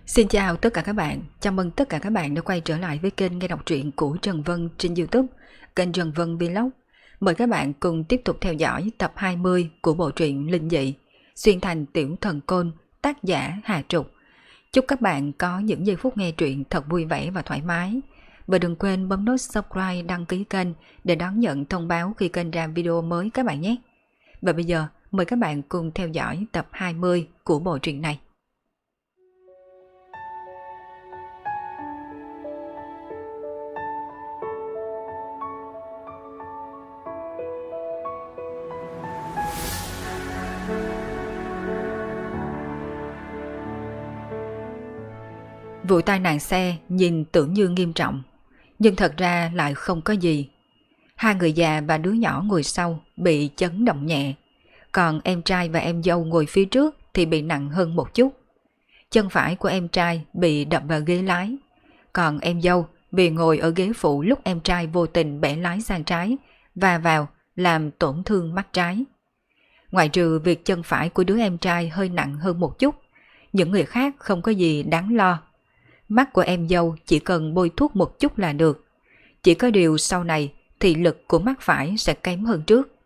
Xin chào tất cả các bạn, chào mừng tất cả các bạn đã quay trở lại với kênh nghe đọc truyện của Trần Vân trên YouTube, kênh Trần Vân Vlog. Mời các bạn cùng tiếp tục theo dõi tập 20 của bộ truyện Linh Dị, xuyên thành tiểu thần côn, tác giả Hà Trục. Chúc các bạn có những giây phút nghe truyện thật vui vẻ và thoải mái. Và đừng quên bấm nút subscribe, đăng ký kênh để đón nhận thông báo khi kênh ra video mới các bạn nhé. Và bây giờ mời các bạn cùng theo dõi tập 20 của bộ truyện này. Vụ tai nạn xe nhìn tưởng như nghiêm trọng, nhưng thật ra lại không có gì. Hai người già và đứa nhỏ ngồi sau bị chấn động nhẹ, còn em trai và em dâu ngồi phía trước thì bị nặng hơn một chút. Chân phải của em trai bị đập vào ghế lái, còn em dâu vì ngồi ở ghế phụ lúc em trai vô tình bẻ lái sang trái và vào làm tổn thương mắt trái. Ngoại trừ việc chân phải của đứa em trai hơi nặng hơn một chút, những người khác không có gì đáng lo. Mắt của em dâu chỉ cần bôi thuốc một chút là được. Chỉ có điều sau này thị lực của mắt phải sẽ kém hơn trước.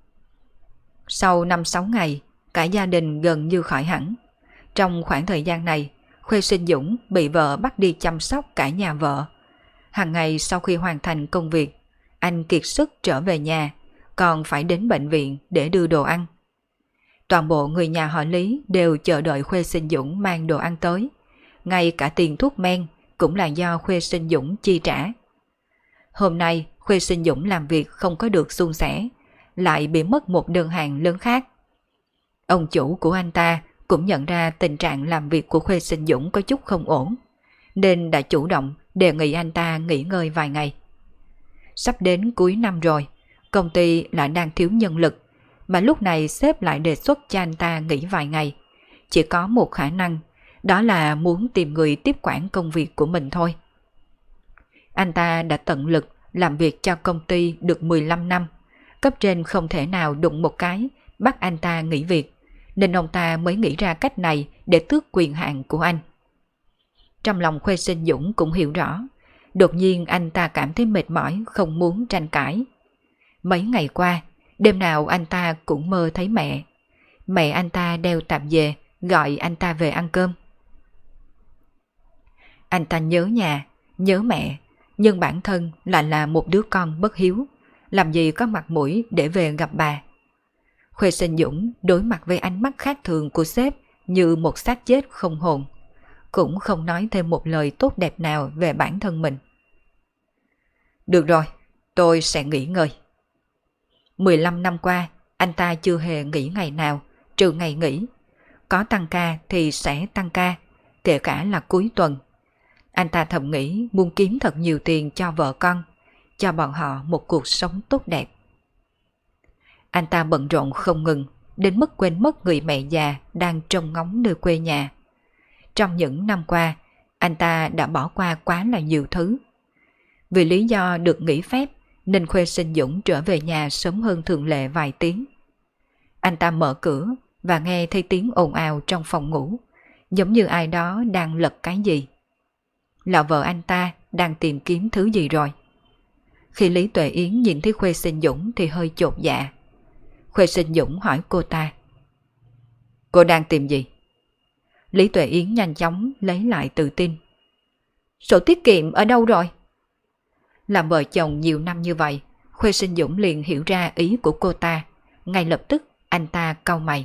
Sau 5-6 ngày, cả gia đình gần như khỏi hẳn. Trong khoảng thời gian này, Khuê Sinh Dũng bị vợ bắt đi chăm sóc cả nhà vợ. Hàng ngày sau khi hoàn thành công việc, anh kiệt sức trở về nhà, còn phải đến bệnh viện để đưa đồ ăn. Toàn bộ người nhà họ Lý đều chờ đợi Khuê Sinh Dũng mang đồ ăn tới. Ngay cả tiền thuốc men cũng là do Khuê Sinh Dũng chi trả. Hôm nay Khuê Sinh Dũng làm việc không có được suôn sẻ, lại bị mất một đơn hàng lớn khác. Ông chủ của anh ta cũng nhận ra tình trạng làm việc của Khuê Sinh Dũng có chút không ổn, nên đã chủ động đề nghị anh ta nghỉ ngơi vài ngày. Sắp đến cuối năm rồi, công ty lại đang thiếu nhân lực, mà lúc này sếp lại đề xuất cho anh ta nghỉ vài ngày. Chỉ có một khả năng, đó là muốn tìm người tiếp quản công việc của mình thôi. Anh ta đã tận lực làm việc cho công ty được 15 năm, cấp trên không thể nào đụng một cái bắt anh ta nghỉ việc, nên ông ta mới nghĩ ra cách này để tước quyền hạn của anh. Trong lòng Khuê Sinh Dũng cũng hiểu rõ, đột nhiên anh ta cảm thấy mệt mỏi, không muốn tranh cãi. Mấy ngày qua, đêm nào anh ta cũng mơ thấy mẹ. Mẹ anh ta đeo tạp dề gọi anh ta về ăn cơm. Anh ta nhớ nhà, nhớ mẹ, nhưng bản thân lại là một đứa con bất hiếu, làm gì có mặt mũi để về gặp bà. Khuê Sinh Dũng đối mặt với ánh mắt khác thường của sếp như một xác chết không hồn, cũng không nói thêm một lời tốt đẹp nào về bản thân mình. Được rồi, tôi sẽ nghỉ ngơi. 15 năm qua, anh ta chưa hề nghỉ ngày nào, trừ ngày nghỉ. Có tăng ca thì sẽ tăng ca, kể cả là cuối tuần. Anh ta thầm nghĩ muốn kiếm thật nhiều tiền cho vợ con, cho bọn họ một cuộc sống tốt đẹp. Anh ta bận rộn không ngừng, đến mức quên mất người mẹ già đang trông ngóng nơi quê nhà. Trong những năm qua, anh ta đã bỏ qua quá là nhiều thứ. Vì lý do được nghỉ phép, nên Khuê Sinh Dũng trở về nhà sớm hơn thường lệ vài tiếng. Anh ta mở cửa và nghe thấy tiếng ồn ào trong phòng ngủ, giống như ai đó đang lật cái gì. Là vợ anh ta đang tìm kiếm thứ gì rồi. Khi Lý Tuệ Yến nhìn thấy Khuê Sinh Dũng thì hơi chột dạ. Khuê Sinh Dũng hỏi cô ta: Cô đang tìm gì? Lý Tuệ Yến nhanh chóng lấy lại tự tin: Sổ tiết kiệm ở đâu rồi? Làm vợ chồng nhiều năm như vậy, Khuê Sinh Dũng liền hiểu ra ý của cô ta. Ngay lập tức anh ta cau mày: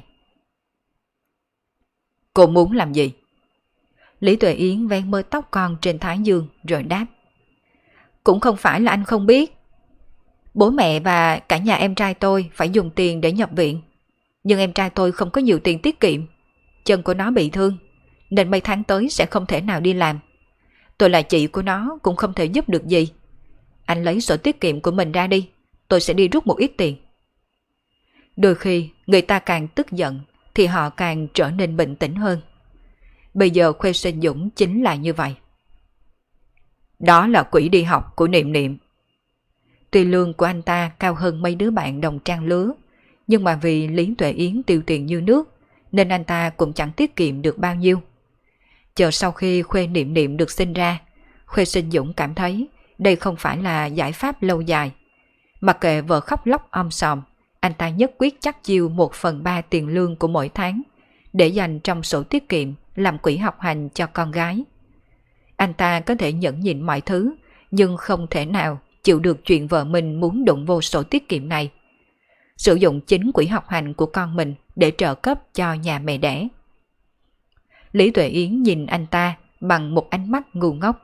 Cô muốn làm gì? Lý Tuệ Yến vén mớ tóc con trên thái dương rồi đáp: Cũng không phải là anh không biết. Bố mẹ và cả nhà em trai tôi phải dùng tiền để nhập viện. Nhưng em trai tôi không có nhiều tiền tiết kiệm. Chân của nó bị thương, nên mấy tháng tới sẽ không thể nào đi làm. Tôi là chị của nó cũng không thể giúp được gì. Anh lấy sổ tiết kiệm của mình ra đi, tôi sẽ đi rút một ít tiền. Đôi khi người ta càng tức giận thì họ càng trở nên bình tĩnh hơn. Bây giờ Khuê Sinh Dũng chính là như vậy. Đó là quỹ đi học của Niệm Niệm. Tuy lương của anh ta cao hơn mấy đứa bạn đồng trang lứa, nhưng mà vì Lý Tuệ Yến tiêu tiền như nước, nên anh ta cũng chẳng tiết kiệm được bao nhiêu. Chờ sau khi Khuê Niệm Niệm được sinh ra, Khuê Sinh Dũng cảm thấy đây không phải là giải pháp lâu dài. Mặc kệ vợ khóc lóc om sòm, anh ta nhất quyết chắc chiêu 1/3 tiền lương của mỗi tháng để dành trong sổ tiết kiệm làm quỹ học hành cho con gái. Anh ta có thể nhẫn nhịn mọi thứ, nhưng không thể nào chịu được chuyện vợ mình muốn đụng vô sổ tiết kiệm này. Sử dụng chính quỹ học hành của con mình để trợ cấp cho nhà mẹ đẻ. Lý Tuệ Yến nhìn anh ta bằng một ánh mắt ngu ngốc.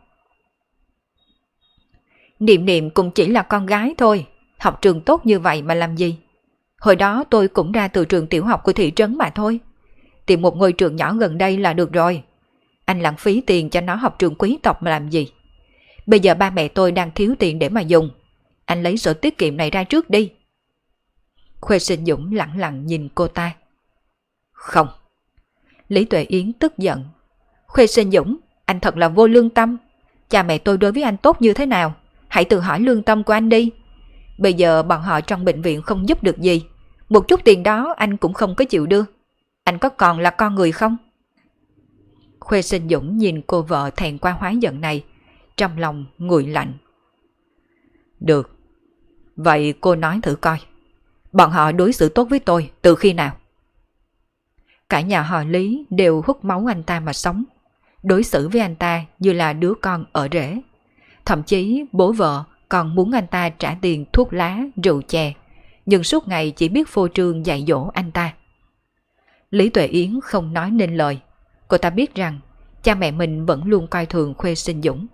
Niệm Niệm cũng chỉ là con gái thôi, học trường tốt như vậy mà làm gì? Hồi đó tôi cũng ra từ trường tiểu học của thị trấn mà thôi. Tìm một ngôi trường nhỏ gần đây là được rồi. Anh lãng phí tiền cho nó học trường quý tộc mà làm gì? Bây giờ ba mẹ tôi đang thiếu tiền để mà dùng. Anh lấy sổ tiết kiệm này ra trước đi. Khuê Sinh Dũng lẳng lặng nhìn cô ta. Không. Lý Tuệ Yến tức giận. Khuê Sinh Dũng, anh thật là vô lương tâm. Cha mẹ tôi đối với anh tốt như thế nào? Hãy tự hỏi lương tâm của anh đi. Bây giờ bọn họ trong bệnh viện không giúp được gì. Một chút tiền đó anh cũng không có chịu đưa. Anh có còn là con người không? Khuê Sinh Dũng nhìn cô vợ thẹn qua hóa giận này, trong lòng nguội lạnh. Được. Vậy cô nói thử coi. Bọn họ đối xử tốt với tôi từ khi nào? Cả nhà họ Lý đều hút máu anh ta mà sống. Đối xử với anh ta như là đứa con ở rể. Thậm chí bố vợ còn muốn anh ta trả tiền thuốc lá, rượu chè, nhưng suốt ngày chỉ biết phô trương dạy dỗ anh ta. Lý Tuệ Yến không nói nên lời. Cô ta biết rằng cha mẹ mình vẫn luôn coi thường Khuê Sinh Dũng.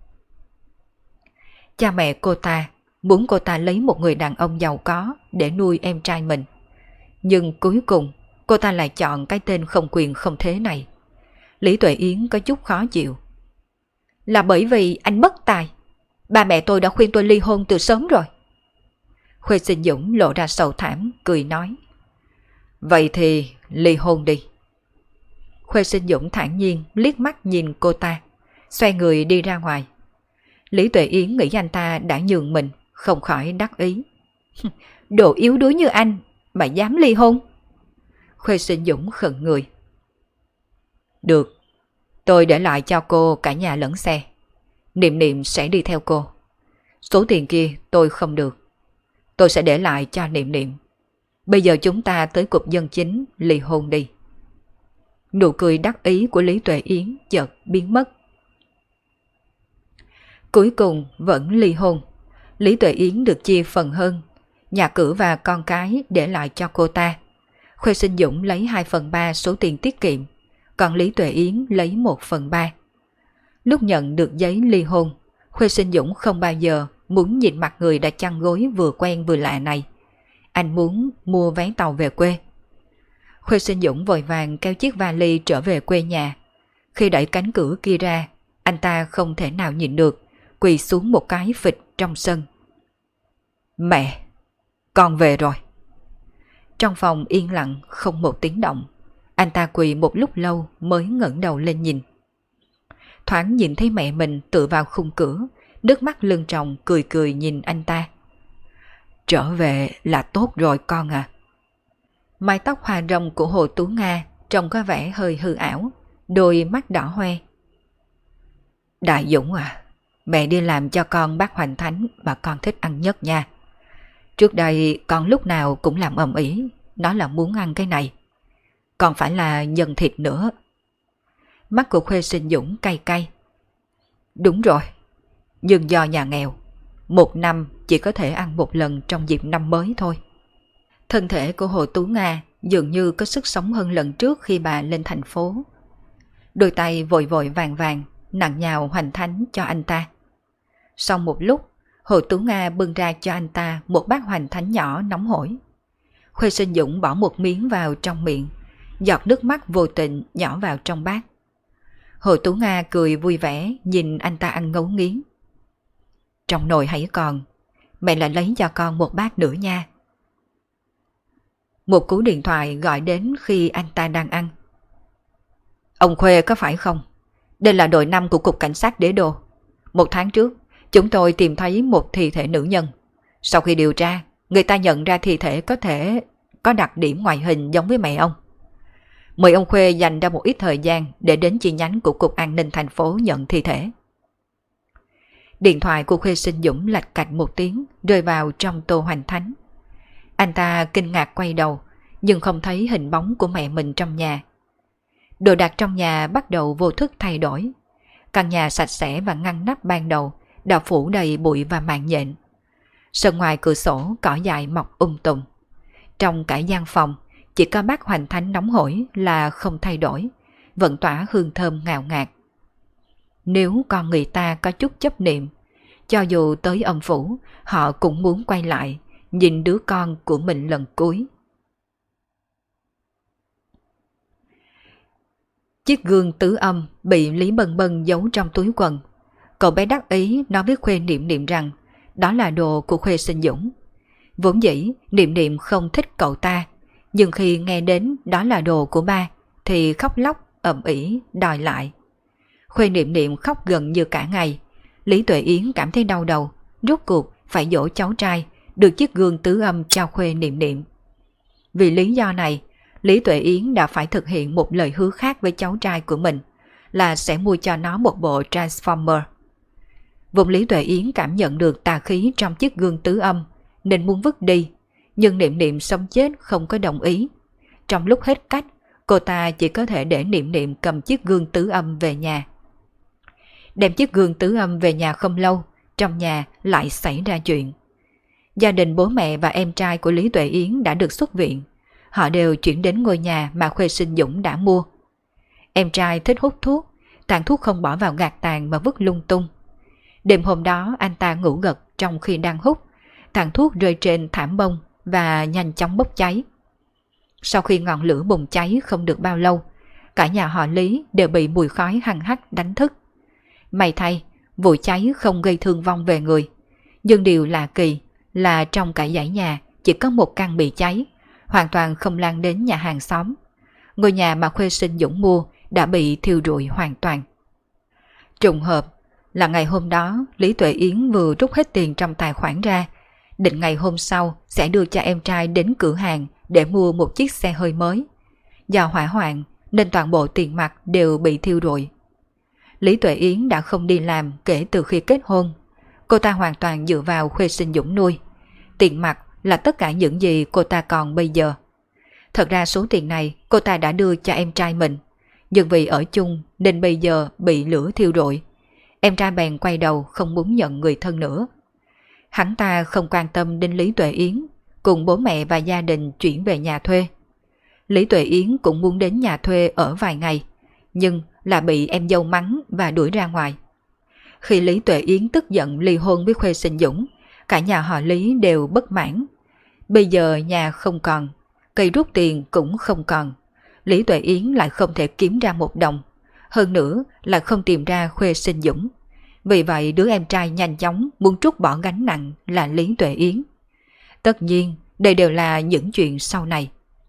Cha mẹ cô ta muốn cô ta lấy một người đàn ông giàu có để nuôi em trai mình. Nhưng cuối cùng cô ta lại chọn cái tên không quyền không thế này. Lý Tuệ Yến có chút khó chịu. Là bởi vì anh bất tài. Ba mẹ tôi đã khuyên tôi ly hôn từ sớm rồi. Khuê Sinh Dũng lộ ra sầu thảm, cười nói. Vậy thì ly hôn đi. Khuê Sinh Dũng thản nhiên liếc mắt nhìn cô ta, xoay người đi ra ngoài. Lý Tuệ Yến nghĩ anh ta đã nhường mình, không khỏi đắc ý. Đồ yếu đuối như anh mà dám ly hôn. Khuê Sinh Dũng khựng người. Được, tôi để lại cho cô cả nhà lẫn xe. Niệm Niệm sẽ đi theo cô. Số tiền kia tôi không được. Tôi sẽ để lại cho Niệm Niệm. Bây giờ chúng ta tới cục dân chính ly hôn đi. Nụ cười đắc ý của Lý Tuệ Yến chợt biến mất. Cuối cùng vẫn ly hôn. Lý Tuệ Yến được chia phần hơn. Nhà cửa và con cái để lại cho cô ta. Khuê Sinh Dũng lấy 2/3 số tiền tiết kiệm, còn Lý Tuệ Yến lấy 1/3. Lúc nhận được giấy ly hôn, Khuê Sinh Dũng không bao giờ muốn nhìn mặt người đã chăn gối vừa quen vừa lạ này. Anh muốn mua vé tàu về quê. Khuê Sinh Dũng vội vàng kéo chiếc vali trở về quê nhà. Khi đẩy cánh cửa kia ra, anh ta không thể nào nhịn được, quỳ xuống một cái phịch trong sân. Mẹ, con về rồi. Trong phòng yên lặng không một tiếng động. Anh ta quỳ một lúc lâu mới ngẩng đầu lên nhìn. Thoáng nhìn thấy mẹ mình tựa vào khung cửa, nước mắt lưng tròng cười cười nhìn anh ta. Trở về là tốt rồi con à. Mái tóc hoa rồng của Hồ Tú Nga trông có vẻ hơi hư ảo, đôi mắt đỏ hoe. Đại Dũng à, mẹ đi làm cho con bát hoành thánh mà con thích ăn nhất nha. Trước đây con lúc nào cũng làm ầm ĩ, nói là muốn ăn cái này. Còn phải là nhân thịt nữa. Mắt của Khuê Sinh Dũng cay cay. Đúng rồi, nhưng do nhà nghèo, một năm chỉ có thể ăn một lần trong dịp năm mới thôi. Thân thể của Hồ Tú Nga dường như có sức sống hơn lần trước khi bà lên thành phố. Đôi tay vội vội vàng vàng nặng nhào hoành thánh cho anh ta. Sau một lúc, Hồ Tú Nga bưng ra cho anh ta một bát hoành thánh nhỏ nóng hổi. Khuê Sinh Dũng bỏ một miếng vào trong miệng, giọt nước mắt vô tình nhỏ vào trong bát. Hồ Tú Nga cười vui vẻ nhìn anh ta ăn ngấu nghiến. Trong nồi hãy còn, mẹ lại lấy cho con một bát nữa nha. Một cú điện thoại gọi đến khi anh ta đang ăn. Ông Khuê có phải không? Đây là đội 5 của Cục Cảnh sát Đế Đô. 1 tháng trước, chúng tôi tìm thấy một thi thể nữ nhân. Sau khi điều tra, người ta nhận ra thi thể có thể có đặc điểm ngoại hình giống với mẹ ông. Mời ông Khuê dành ra một ít thời gian để đến chi nhánh của Cục An ninh thành phố nhận thi thể. Điện thoại của Khuê Sinh Dũng lạch cạch một tiếng rơi vào trong Tô Hoành Thánh. Anh ta kinh ngạc quay đầu nhưng không thấy hình bóng của mẹ mình trong nhà. Đồ đạc trong nhà bắt đầu vô thức thay đổi. Căn nhà sạch sẽ và ngăn nắp ban đầu đã phủ đầy bụi và mạng nhện. Sân ngoài cửa sổ cỏ dại mọc tùm. Trong cả gian phòng chỉ có bát Hoành Thánh nóng hổi là không thay đổi, vẫn tỏa hương thơm ngào ngạt. Nếu con người ta có chút chấp niệm, cho dù tới âm phủ, họ cũng muốn quay lại, nhìn đứa con của mình lần cuối. Chiếc gương tứ âm bị Lý Bân Bân giấu trong túi quần. Cậu bé đắc ý nói với Khuê Niệm Niệm rằng đó là đồ của Khuê Sinh Dũng. Vốn dĩ Niệm Niệm không thích cậu ta, nhưng khi nghe đến đó là đồ của ba thì khóc lóc ầm ĩ đòi lại. Khuê Niệm Niệm khóc gần như cả ngày. Lý Tuệ Yến cảm thấy đau đầu, rốt cuộc phải dỗ cháu trai được chiếc gương tứ âm cho Khuê Niệm Niệm. Vì lý do này, Lý Tuệ Yến đã phải thực hiện một lời hứa khác với cháu trai của mình, là sẽ mua cho nó một bộ Transformer. Vùng Lý Tuệ Yến cảm nhận được tà khí trong chiếc gương tứ âm nên muốn vứt đi, nhưng Niệm Niệm sống chết không có đồng ý. Trong lúc hết cách, cô ta chỉ có thể để Niệm Niệm cầm chiếc gương tứ âm về nhà. Đem chiếc gương tứ âm về nhà không lâu, trong nhà lại xảy ra chuyện. Gia đình bố mẹ và em trai của Lý Tuệ Yến đã được xuất viện. Họ đều chuyển đến ngôi nhà mà Khuê Sinh Dũng đã mua. Em trai thích hút thuốc, tàn thuốc không bỏ vào gạt tàn mà vứt lung tung. Đêm hôm đó anh ta ngủ gật trong khi đang hút, tàn thuốc rơi trên thảm bông và nhanh chóng bốc cháy. Sau khi ngọn lửa bùng cháy không được bao lâu, cả nhà họ Lý đều bị mùi khói hăng hắc đánh thức. May thay, vụ cháy không gây thương vong về người. Nhưng điều lạ kỳ là trong cả dãy nhà chỉ có một căn bị cháy, hoàn toàn không lan đến nhà hàng xóm. Ngôi nhà mà Khuê Sinh Dũng mua đã bị thiêu rụi hoàn toàn. Trùng hợp là ngày hôm đó Lý Tuệ Yến vừa rút hết tiền trong tài khoản ra, định ngày hôm sau sẽ đưa cho em trai đến cửa hàng để mua một chiếc xe hơi mới. Do hỏa hoạn nên toàn bộ tiền mặt đều bị thiêu rụi. Lý Tuệ Yến đã không đi làm kể từ khi kết hôn. Cô ta hoàn toàn dựa vào Khuê Sinh Dũng nuôi. Tiền mặt là tất cả những gì cô ta còn bây giờ. Thật ra số tiền này cô ta đã đưa cho em trai mình, nhưng vì ở chung nên bây giờ bị lửa thiêu rụi. Em trai bèn quay đầu không muốn nhận người thân nữa. Hắn ta không quan tâm đến Lý Tuệ Yến, cùng bố mẹ và gia đình chuyển về nhà thuê. Lý Tuệ Yến cũng muốn đến nhà thuê ở vài ngày, nhưng là bị em dâu mắng và đuổi ra ngoài. Khi Lý Tuệ Yến tức giận ly hôn với Khuê Sinh Dũng, cả nhà họ Lý đều bất mãn. Bây giờ nhà không còn, cây rút tiền cũng không còn. Lý Tuệ Yến lại không thể kiếm ra một đồng, hơn nữa là không tìm ra Khuê Sinh Dũng. Vì vậy đứa em trai nhanh chóng muốn trút bỏ gánh nặng là Lý Tuệ Yến. Tất nhiên đây đều là những chuyện sau này.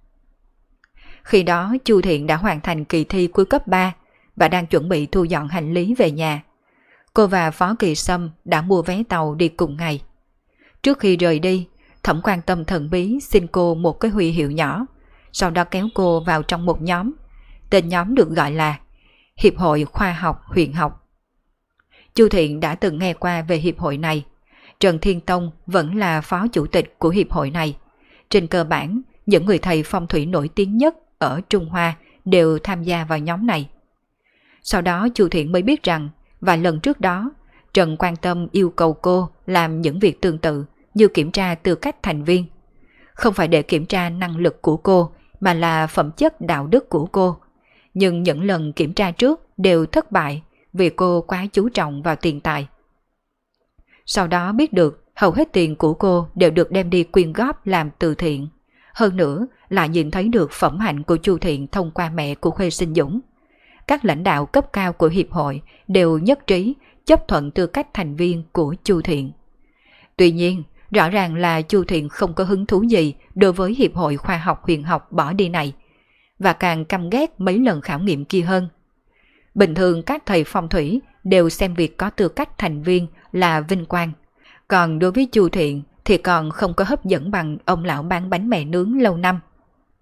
Khi đó Chu Thiện đã hoàn thành kỳ thi cuối cấp 3 và đang chuẩn bị thu dọn hành lý về nhà. Cô và Phó Kỳ Sâm đã mua vé tàu đi cùng ngày. Trước khi rời đi, Thẩm Quan Tâm thần bí xin cô một cái huy hiệu nhỏ, sau đó kéo cô vào trong một nhóm. Tên nhóm được gọi là Hiệp hội Khoa học Huyền học. Chu Thiện đã từng nghe qua về hiệp hội này. Trần Thiên Tông vẫn là phó chủ tịch của hiệp hội này. Trên cơ bản, những người thầy phong thủy nổi tiếng nhất ở Trung Hoa đều tham gia vào nhóm này. Sau đó Chu Thiện mới biết rằng vài lần trước đó, Trần Quan Tâm yêu cầu cô làm những việc tương tự như kiểm tra tư cách thành viên. Không phải để kiểm tra năng lực của cô mà là phẩm chất đạo đức của cô. Nhưng những lần kiểm tra trước đều thất bại vì cô quá chú trọng vào tiền tài. Sau đó biết được hầu hết tiền của cô đều được đem đi quyên góp làm từ thiện. Hơn nữa là nhìn thấy được phẩm hạnh của Chu Thiện thông qua mẹ của Khuê Sinh Dũng. Các lãnh đạo cấp cao của hiệp hội đều nhất trí chấp thuận tư cách thành viên của Chu Thiện. Tuy nhiên, rõ ràng là Chu Thiện không có hứng thú gì đối với hiệp hội khoa học huyền học bỏ đi này, và càng căm ghét mấy lần khảo nghiệm kia hơn. Bình thường các thầy phong thủy đều xem việc có tư cách thành viên là vinh quang, còn đối với Chu Thiện thì còn không có hấp dẫn bằng ông lão bán bánh mì nướng lâu năm.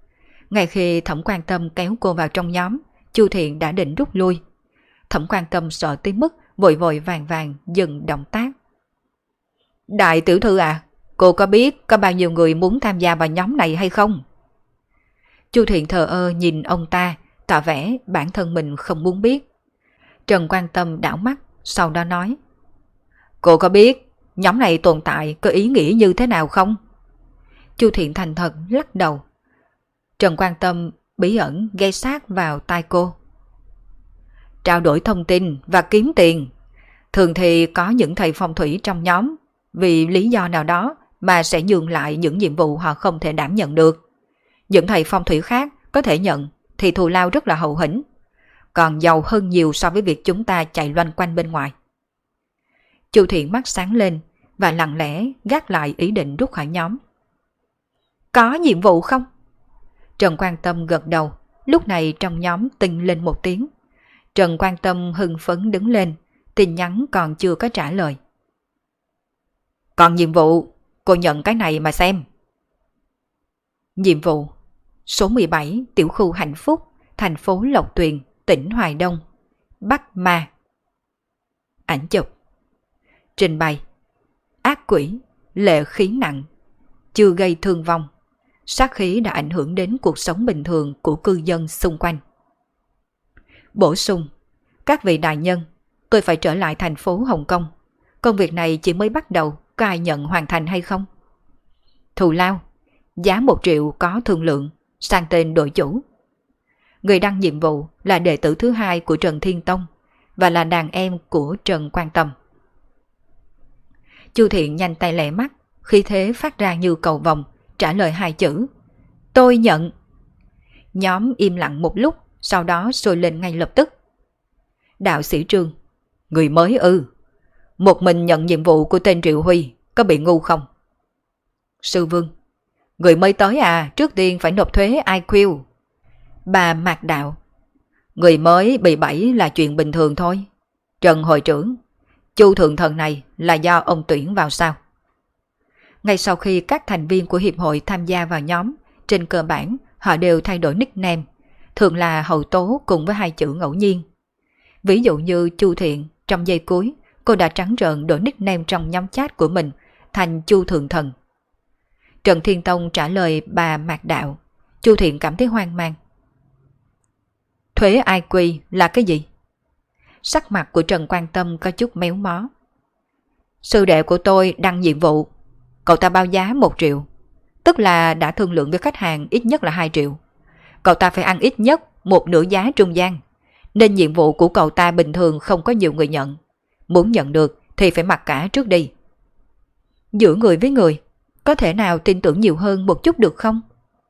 Ngay khi Thẩm Quan Tâm kéo cô vào trong nhóm, Chu Thiện đã định rút lui. Thẩm Quan Tâm sợ tới mức vội vội vàng vàng dừng động tác. Đại tiểu thư à, cô có biết có bao nhiêu người muốn tham gia vào nhóm này hay không? Chu Thiện thờ ơ nhìn ông ta, tỏ vẻ bản thân mình không muốn biết. Trần Quan Tâm đảo mắt, sau đó nói. Cô có biết nhóm này tồn tại có ý nghĩa như thế nào không? Chu Thiện thành thật lắc đầu. Trần Quan Tâm bí ẩn ghé sát vào tai cô. Trao đổi thông tin và kiếm tiền. Thường thì có những thầy phong thủy trong nhóm, vì lý do nào đó mà sẽ nhường lại những nhiệm vụ họ không thể đảm nhận được. Những thầy phong thủy khác có thể nhận thì thù lao rất là hậu hĩnh, còn giàu hơn nhiều so với việc chúng ta chạy loanh quanh bên ngoài. Chu Thiện mắt sáng lên và lặng lẽ gác lại ý định rút khỏi nhóm. Có nhiệm vụ không? Trần Quan Tâm gật đầu, lúc này trong nhóm tinh lên một tiếng. Trần Quan Tâm hưng phấn đứng lên, tin nhắn còn chưa có trả lời. Còn nhiệm vụ, cô nhận cái này mà xem. Nhiệm vụ số 17 tiểu khu Hạnh Phúc, thành phố Lộc Tuyền, tỉnh Hoài Đông, bắt ma. Ảnh chụp. Trình bày. Ác quỷ, lệ khí nặng, chưa gây thương vong. Sát khí đã ảnh hưởng đến cuộc sống bình thường của cư dân xung quanh. Bổ sung. Các vị đại nhân, tôi phải trở lại thành phố Hồng Kông. Công việc này chỉ mới bắt đầu, có ai nhận hoàn thành hay không? Thù lao. Giá 1 triệu có thương lượng, sang tên đội chủ. Người đăng nhiệm vụ là đệ tử thứ 2 của Trần Thiên Tông và là đàn em của Trần Quan Tâm. Chu Thiện nhanh tay lẹ mắt, khí thế phát ra như cầu vồng, trả lời 2 chữ. Tôi nhận. Nhóm im lặng một lúc, sau đó sôi lên ngay lập tức. Đạo sĩ Trương. Người mới ư? Một mình nhận nhiệm vụ của tên Triệu Huy, có bị ngu không? Sư Vương. Người mới tới à, trước tiên phải nộp thuế IQ. Bà Mạc Đạo. Người mới bị bẫy là chuyện bình thường thôi. Trần hội trưởng, Chu thượng thần này là do ông tuyển vào sao? Ngay sau khi các thành viên của hiệp hội tham gia vào nhóm, trên cơ bản họ đều thay đổi nickname, thường là hậu tố cùng với 2 chữ ngẫu nhiên. Ví dụ như Chu Thiện, trong giây cuối, cô đã trắng trợn đổi nickname trong nhóm chat của mình thành Chu Thượng Thần. Trần Thiên Tông trả lời bà Mạc Đạo. Chu Thiện cảm thấy hoang mang. Thuế IQ là cái gì? Sắc mặt của Trần Quan Tâm có chút méo mó. Sư đệ của tôi đăng nhiệm vụ, cậu ta báo giá 1 triệu, tức là đã thương lượng với khách hàng ít nhất là 2 triệu. Cậu ta phải ăn ít nhất một nửa giá trung gian, nên nhiệm vụ của cậu ta bình thường không có nhiều người nhận. Muốn nhận được thì phải mặc cả trước đi. Giữa người với người, có thể nào tin tưởng nhiều hơn một chút được không?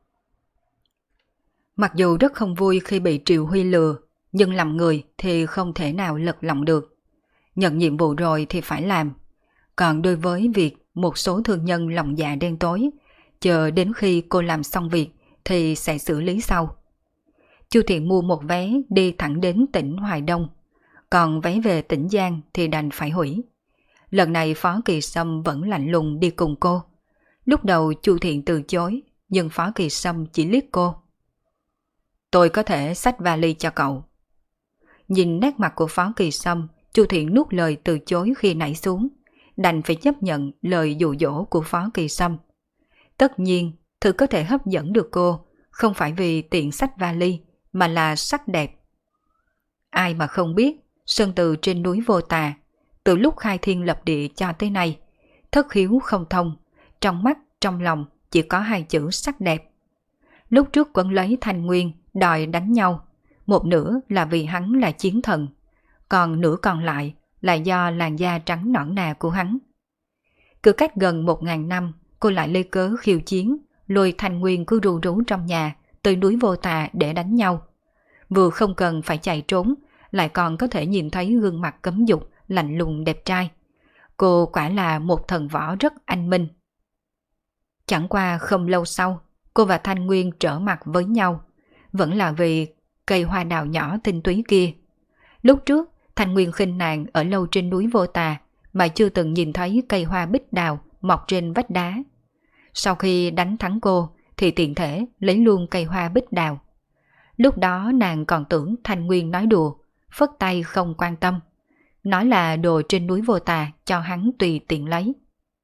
Mặc dù rất không vui khi bị Triệu Huy lừa, nhưng làm người thì không thể nào lật lọng được. Nhận nhiệm vụ rồi thì phải làm. Còn đối với việc một số thương nhân lòng dạ đen tối, chờ đến khi cô làm xong việc thì sẽ xử lý sau. Chu Thiện mua một vé đi thẳng đến tỉnh Hoài Đông, còn vé về tỉnh Giang thì đành phải hủy. Lần này Phó Kỳ Sâm vẫn lạnh lùng đi cùng cô. Lúc đầu Chu Thiện từ chối, nhưng Phó Kỳ Sâm chỉ liếc cô. Tôi có thể xách vali cho cậu. Nhìn nét mặt của Phó Kỳ Sâm, Chu Thiện nuốt lời từ chối khi nảy xuống, đành phải chấp nhận lời dụ dỗ của Phó Kỳ Sâm. Tất nhiên, thứ có thể hấp dẫn được cô, không phải vì tiện xách vali, mà là sắc đẹp. Ai mà không biết, Sơn Từ trên núi Vô Tà, từ lúc khai thiên lập địa cho tới nay, thất khiếu không thông, trong mắt, trong lòng chỉ có 2 chữ sắc đẹp. Lúc trước Quấn lấy Thanh Nguyên đòi đánh nhau, một nửa là vì hắn là chiến thần, còn nửa còn lại là do làn da trắng nõn nà của hắn. Cứ cách gần 1000 năm, cô lại lấy cớ khiêu chiến, lôi Thanh Nguyên cứ ru rú trong nhà tới núi Vô Tà để đánh nhau. Vừa không cần phải chạy trốn, lại còn có thể nhìn thấy gương mặt cấm dục, lạnh lùng đẹp trai. Cô quả là một thần võ rất anh minh. Chẳng qua không lâu sau, cô và Thanh Nguyên trở mặt với nhau, vẫn là vì cây hoa đào nhỏ tinh túy kia. Lúc trước, Thanh Nguyên khinh nàng ở lâu trên núi Vô Tà mà chưa từng nhìn thấy cây hoa bích đào mọc trên vách đá. Sau khi đánh thắng cô, thì thì tiện thể lấy luôn cây hoa bích đào. Lúc đó nàng còn tưởng Thanh Nguyên nói đùa, phất tay không quan tâm, nói là đồ trên núi Vô Tà cho hắn tùy tiện lấy.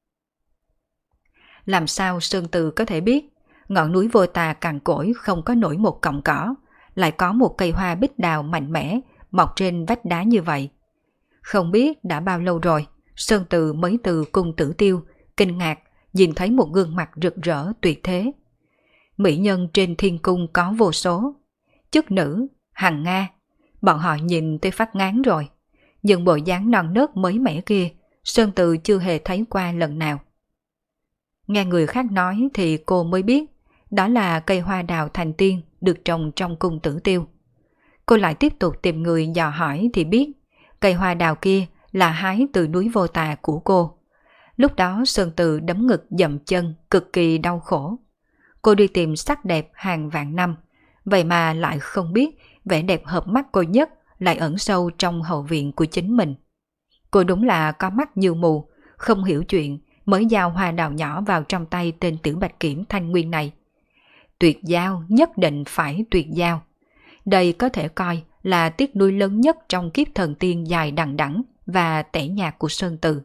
Làm sao Sơn Từ có thể biết ngọn núi Vô Tà cằn cỗi không có nổi một cọng cỏ, lại có một cây hoa bích đào mạnh mẽ mọc trên vách đá như vậy. Không biết đã bao lâu rồi, Sơn Từ mới từ cung Tử Tiêu kinh ngạc nhìn thấy một gương mặt rực rỡ tuyệt thế. Mỹ nhân trên thiên cung có vô số, chức nữ, hằng nga, bọn họ nhìn tới phát ngán rồi. Nhưng bộ dáng non nớt mới mẻ kia, Sơn Từ chưa hề thấy qua lần nào. Nghe người khác nói thì cô mới biết, đó là cây hoa đào thành tiên được trồng trong cung Tử Tiêu. Cô lại tiếp tục tìm người dò hỏi thì biết, cây hoa đào kia là hái từ núi Vô Tà của cô. Lúc đó Sơn Từ đấm ngực dậm chân, cực kỳ đau khổ. Cô đi tìm sắc đẹp hàng vạn năm, vậy mà lại không biết vẻ đẹp hợp mắt cô nhất lại ẩn sâu trong hậu viện của chính mình. Cô đúng là có mắt như mù, không hiểu chuyện mới giao hoa đào nhỏ vào trong tay tên Tiểu Bạch Kiểm Thanh Nguyên này. Tuyệt giao, nhất định phải tuyệt giao. Đây có thể coi là tiếc nuối lớn nhất trong kiếp thần tiên dài đằng đẵng và tẻ nhạt của Sơn Từ.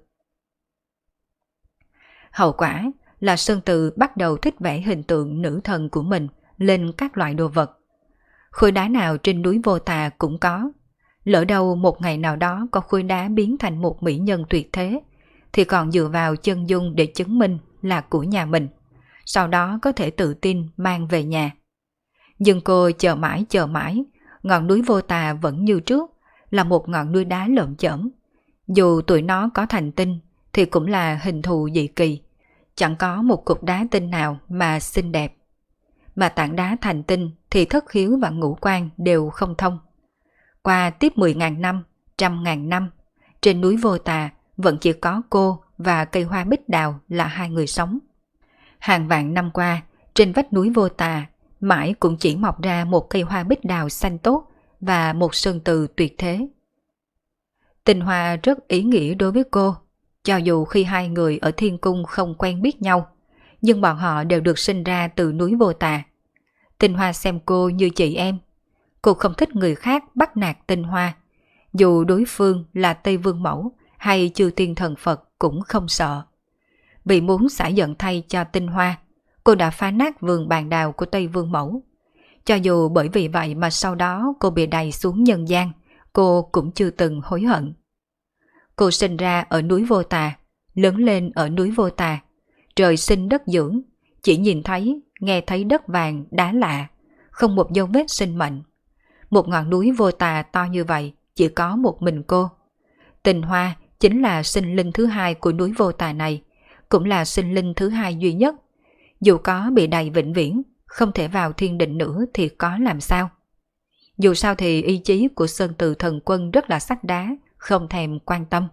Hậu quả là Sơn Từ bắt đầu thích vẽ hình tượng nữ thần của mình lên các loại đồ vật. Khối đá nào trên núi Vô Tà cũng có. Lỡ đâu một ngày nào đó có khối đá biến thành một mỹ nhân tuyệt thế, thì còn dựa vào chân dung để chứng minh là của nhà mình, sau đó có thể tự tin mang về nhà. Nhưng cô chờ mãi, ngọn núi Vô Tà vẫn như trước, là một ngọn núi đá lởm chởm. Dù tụi nó có thành tinh thì cũng là hình thù dị kỳ, chẳng có một cục đá tinh nào mà xinh đẹp. Mà tảng đá thành tinh thì thất khiếu và ngũ quan đều không thông. Qua tiếp 10.000 năm, 100.000 năm, trên núi Vô Tà vẫn chỉ có cô và cây hoa bích đào là hai người sống. Hàng vạn năm qua, trên vách núi Vô Tà mãi cũng chỉ mọc ra một cây hoa bích đào xanh tốt và một Sơn Từ tuyệt thế. Tình hoa rất ý nghĩa đối với cô, cho dù khi hai người ở thiên cung không quen biết nhau, nhưng bọn họ đều được sinh ra từ núi Vô Tà. Tình Hoa xem cô như chị em. Cô không thích người khác bắt nạt Tình Hoa, dù đối phương là Tây Vương Mẫu hay Chư Tiên Thần Phật cũng không sợ. Vì muốn xả giận thay cho Tình Hoa, cô đã phá nát vườn bàn đào của Tây Vương Mẫu. Cho dù bởi vì vậy mà sau đó cô bị đày xuống nhân gian, cô cũng chưa từng hối hận. Cô sinh ra ở núi Vô Tà, lớn lên ở núi Vô Tà, trời sinh đất dưỡng, chỉ nhìn thấy, nghe thấy đất vàng, đá lạ, không một dấu vết sinh mệnh. Một ngọn núi Vô Tà to như vậy, chỉ có một mình cô. Tình Hoa chính là sinh linh thứ hai của núi Vô Tà này, cũng là sinh linh thứ hai duy nhất. Dù có bị đày vĩnh viễn, không thể vào thiên định nữa thì có làm sao. Dù sao thì ý chí của Sơn Từ Thần Quân rất là sắt đá, không thèm quan tâm.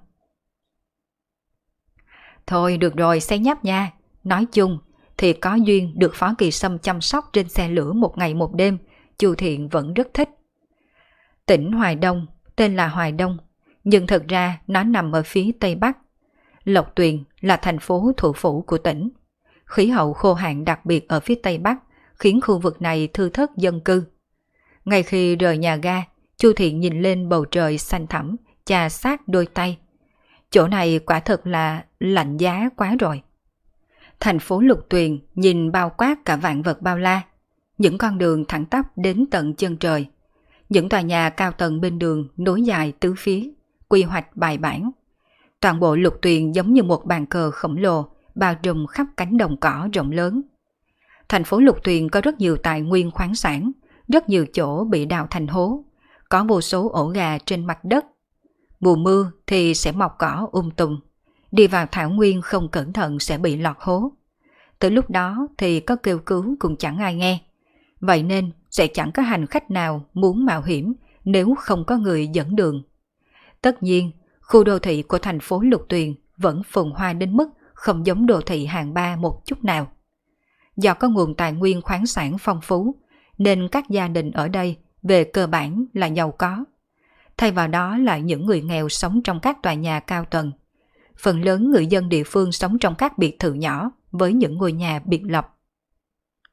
Thôi được rồi, say nhấp nha. Nói chung thì có duyên được Phó Kỳ Sâm chăm sóc trên xe lửa một ngày một đêm, Chu Thiện vẫn rất thích. Tỉnh Hoài Đông tên là Hoài Đông, nhưng thật ra nó nằm ở phía tây bắc. Lộc Tuyền là thành phố thủ phủ của tỉnh. Khí hậu khô hạn đặc biệt ở phía tây bắc khiến khu vực này thưa thớt dân cư. Ngay khi rời nhà ga, Chu Thiện nhìn lên bầu trời xanh thẳm, chà sát đôi tay. Chỗ này quả thật là lạnh giá quá rồi. Thành phố Lục Tuyền nhìn bao quát cả vạn vật bao la. Những con đường thẳng tắp đến tận chân trời. Những tòa nhà cao tầng bên đường nối dài tứ phía, quy hoạch bài bản. Toàn bộ Lục Tuyền giống như một bàn cờ khổng lồ, bao trùm khắp cánh đồng cỏ rộng lớn. Thành phố Lục Tuyền có rất nhiều tài nguyên khoáng sản, rất nhiều chỗ bị đào thành hố, có vô số ổ gà trên mặt đất. Mùa mưa thì sẽ mọc cỏ tùm, đi vào thảo nguyên không cẩn thận sẽ bị lọt hố. Tới lúc đó thì có kêu cứu cũng chẳng ai nghe. Vậy nên sẽ chẳng có hành khách nào muốn mạo hiểm nếu không có người dẫn đường. Tất nhiên, khu đô thị của thành phố Lục Tuyền vẫn phồn hoa đến mức không giống đô thị hạng ba một chút nào. Do có nguồn tài nguyên khoáng sản phong phú, nên các gia đình ở đây về cơ bản là giàu có. Thay vào đó là những người nghèo sống trong các tòa nhà cao tầng. Phần lớn người dân địa phương sống trong các biệt thự nhỏ với những ngôi nhà biệt lập.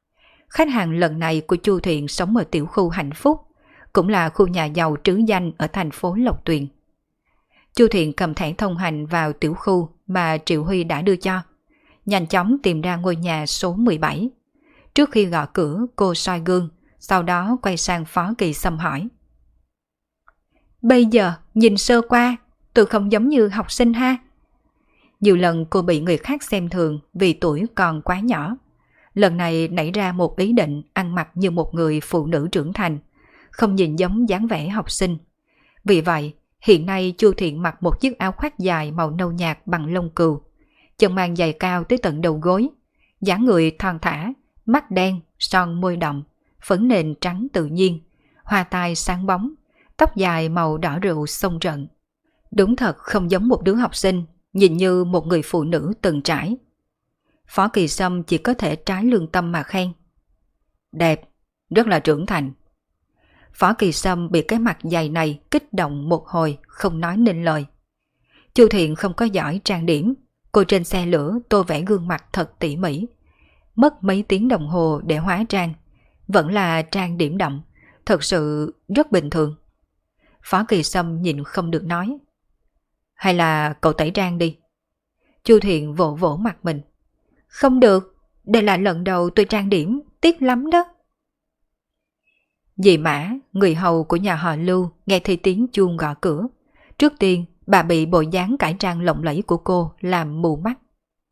Khách hàng lần này của Chu Thiện sống ở tiểu khu Hạnh Phúc, cũng là khu nhà giàu trứ danh ở thành phố Lộc Tuyền. Chu Thiện cầm thẻ thông hành vào tiểu khu mà Triệu Huy đã đưa cho, nhanh chóng tìm ra ngôi nhà số 17. Trước khi gõ cửa, cô soi gương, sau đó quay sang Phó Kỳ Sâm hỏi. Bây giờ, nhìn sơ qua, tôi không giống như học sinh ha. Nhiều lần cô bị người khác xem thường vì tuổi còn quá nhỏ. Lần này nảy ra một ý định ăn mặc như một người phụ nữ trưởng thành, không nhìn giống dáng vẻ học sinh. Vì vậy, hiện nay Chu Thiện mặc một chiếc áo khoác dài màu nâu nhạt bằng lông cừu, chân mang giày cao tới tận đầu gối, dáng người thon thả, mắt đen, son môi đậm, phấn nền trắng tự nhiên, hoa tai sáng bóng, tóc dài màu đỏ rượu xông rận. Đúng thật không giống một đứa học sinh, nhìn như một người phụ nữ từng trải. Phó Kỳ Sâm chỉ có thể trái lương tâm mà khen. Đẹp, rất là trưởng thành. Phó Kỳ Sâm bị cái mặt dày này kích động một hồi không nói nên lời. Chu Thiện không có giỏi trang điểm, cô trên xe lửa tô vẽ gương mặt thật tỉ mỉ. Mất mấy tiếng đồng hồ để hóa trang, vẫn là trang điểm đậm, thật sự rất bình thường. Phó Kỳ Sâm nhịn không được nói. Hay là cậu tẩy trang đi. Chu Thiện vỗ vỗ mặt mình. Không được, đây là lần đầu tôi trang điểm, tiếc lắm đó. Dì Mã, người hầu của nhà họ Lưu, nghe thấy tiếng chuông gõ cửa. Trước tiên, bà bị bộ dáng cải trang lộng lẫy của cô làm mù mắt.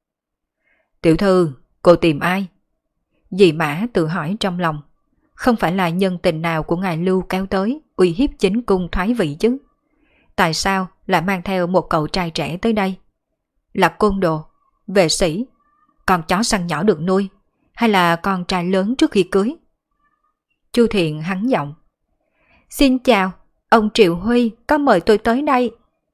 Tiểu thư, cô tìm ai? Dì Mã tự hỏi trong lòng. Không phải là nhân tình nào của ngài Lưu kéo tới uy hiếp chính cung thoái vị chứ? Tại sao lại mang theo một cậu trai trẻ tới đây? Là côn đồ, vệ sĩ, con chó săn nhỏ được nuôi, hay là con trai lớn trước khi cưới? Chu Thiện hắn giọng. Xin chào, ông Triệu Huy có mời tôi tới đây.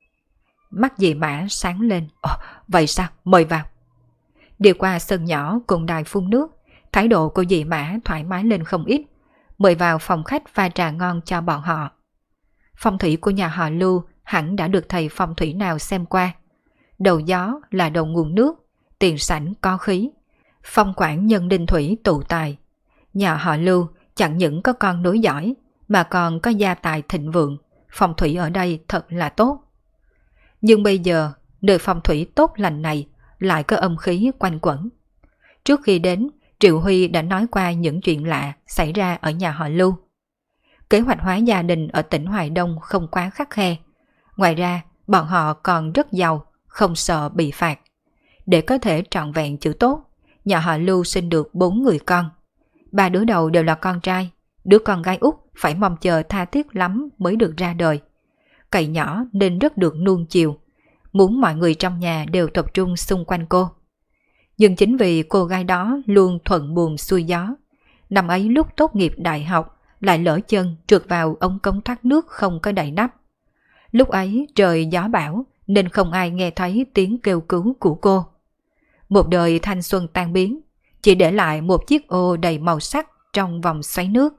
Mắt dì Mã sáng lên. Vậy sao, mời vào. Đi qua sân nhỏ cùng đài phun nước, thái độ của dì Mã thoải mái lên không ít, mời vào phòng khách pha trà ngon cho bọn họ. Phong thủy của nhà họ Lưu hẳn đã được thầy phong thủy nào xem qua. Đầu gió là đầu nguồn nước, tiền sảnh có khí, phong quản nhân đinh thủy tụ tài. Nhà họ Lưu chẳng những có con nối dõi mà còn có gia tài thịnh vượng, phong thủy ở đây thật là tốt. Nhưng bây giờ, nơi phong thủy tốt lành này lại có âm khí quanh quẩn. Trước khi đến, Triệu Huy đã nói qua những chuyện lạ xảy ra ở nhà họ Lưu. Kế hoạch hóa gia đình ở tỉnh Hoài Đông không quá khắt khe. Ngoài ra, bọn họ còn rất giàu, không sợ bị phạt. Để có thể trọn vẹn chữ tốt, nhà họ Lưu sinh được 4 người con. 3 đứa đầu đều là con trai, đứa con gái út phải mong chờ tha thiết lắm mới được ra đời. Cậy nhỏ nên rất được nuông chiều, muốn mọi người trong nhà đều tập trung xung quanh cô. Nhưng chính vì cô gái đó luôn thuận buồm xuôi gió, năm ấy lúc tốt nghiệp đại học lại lỡ chân trượt vào ống cống thoát nước không có đậy nắp. Lúc ấy trời gió bão nên không ai nghe thấy tiếng kêu cứu của cô. Một đời thanh xuân tan biến, chỉ để lại một chiếc ô đầy màu sắc trong vòng xoáy nước.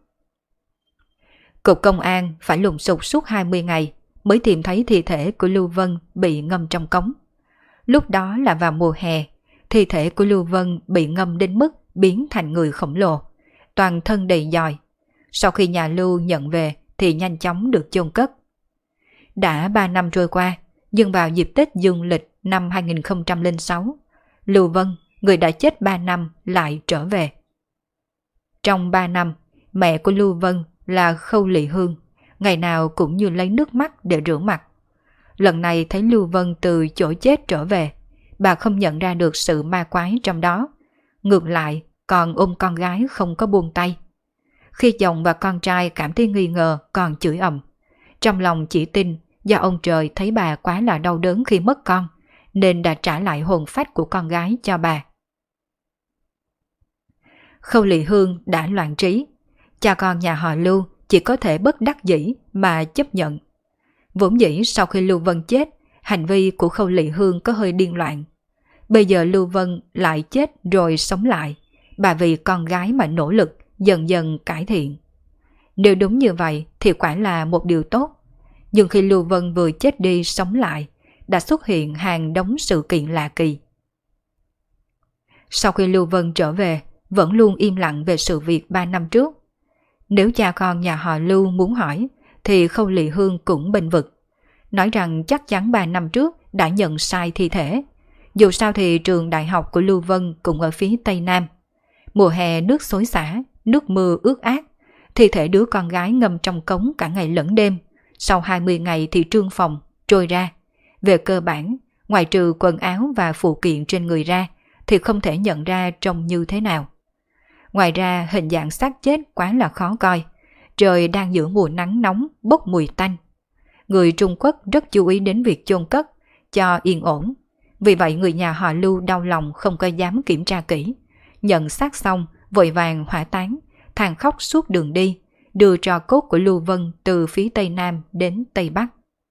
Cục công an phải lùng sục suốt 20 ngày mới tìm thấy thi thể của Lưu Vân bị ngâm trong cống. Lúc đó là vào mùa hè, thi thể của Lưu Vân bị ngâm đến mức biến thành người khổng lồ, toàn thân đầy giòi. Sau khi nhà Lưu nhận về thì nhanh chóng được chôn cất. Đã 3 năm trôi qua, nhưng vào dịp Tết Dương lịch năm 2006, Lưu Vân, người đã chết 3 năm lại trở về. Trong 3 năm, mẹ của Lưu Vân là Khâu Lị Hương, ngày nào cũng như lấy nước mắt để rửa mặt. Lần này thấy Lưu Vân từ chỗ chết trở về, bà không nhận ra được sự ma quái trong đó. Ngược lại, còn ôm con gái không có buông tay. Khi chồng và con trai cảm thấy nghi ngờ còn chửi ầm. Trong lòng chỉ tin do ông trời thấy bà quá là đau đớn khi mất con, nên đã trả lại hồn phách của con gái cho bà. Khâu Lị Hương đã loạn trí. Cha con nhà họ Lưu chỉ có thể bất đắc dĩ mà chấp nhận. Vốn dĩ sau khi Lưu Vân chết, hành vi của Khâu Lị Hương có hơi điên loạn. Bây giờ Lưu Vân lại chết rồi sống lại, bà vì con gái mà nỗ lực dần dần cải thiện. Nếu đúng như vậy thì quả là một điều tốt. Nhưng khi Lưu Vân vừa chết đi sống lại, đã xuất hiện hàng đống sự kiện lạ kỳ. Sau khi Lưu Vân trở về, vẫn luôn im lặng về sự việc 3 năm trước. Nếu cha con nhà họ Lưu muốn hỏi, thì Khâu Lị Hương cũng bênh vực, nói rằng chắc chắn 3 năm trước đã nhận sai thi thể. Dù sao thì trường đại học của Lưu Vân cũng ở phía Tây Nam. Mùa hè nước xối xả, nước mưa ướt át, thi thể đứa con gái ngâm trong cống cả ngày lẫn đêm. Sau 20 ngày thì trương phòng, trôi ra. Về cơ bản, ngoài trừ quần áo và phụ kiện trên người ra, thì không thể nhận ra trông như thế nào. Ngoài ra hình dạng xác chết quá là khó coi. Trời đang giữa mùa nắng nóng bốc mùi tanh. Người Trung Quốc rất chú ý đến việc chôn cất cho yên ổn. Vì vậy người nhà họ Lưu đau lòng không có dám kiểm tra kỹ. Nhận xác xong vội vàng hỏa táng, than khóc suốt đường đi, đưa tro cốt của Lưu Vân từ phía Tây Nam đến Tây Bắc.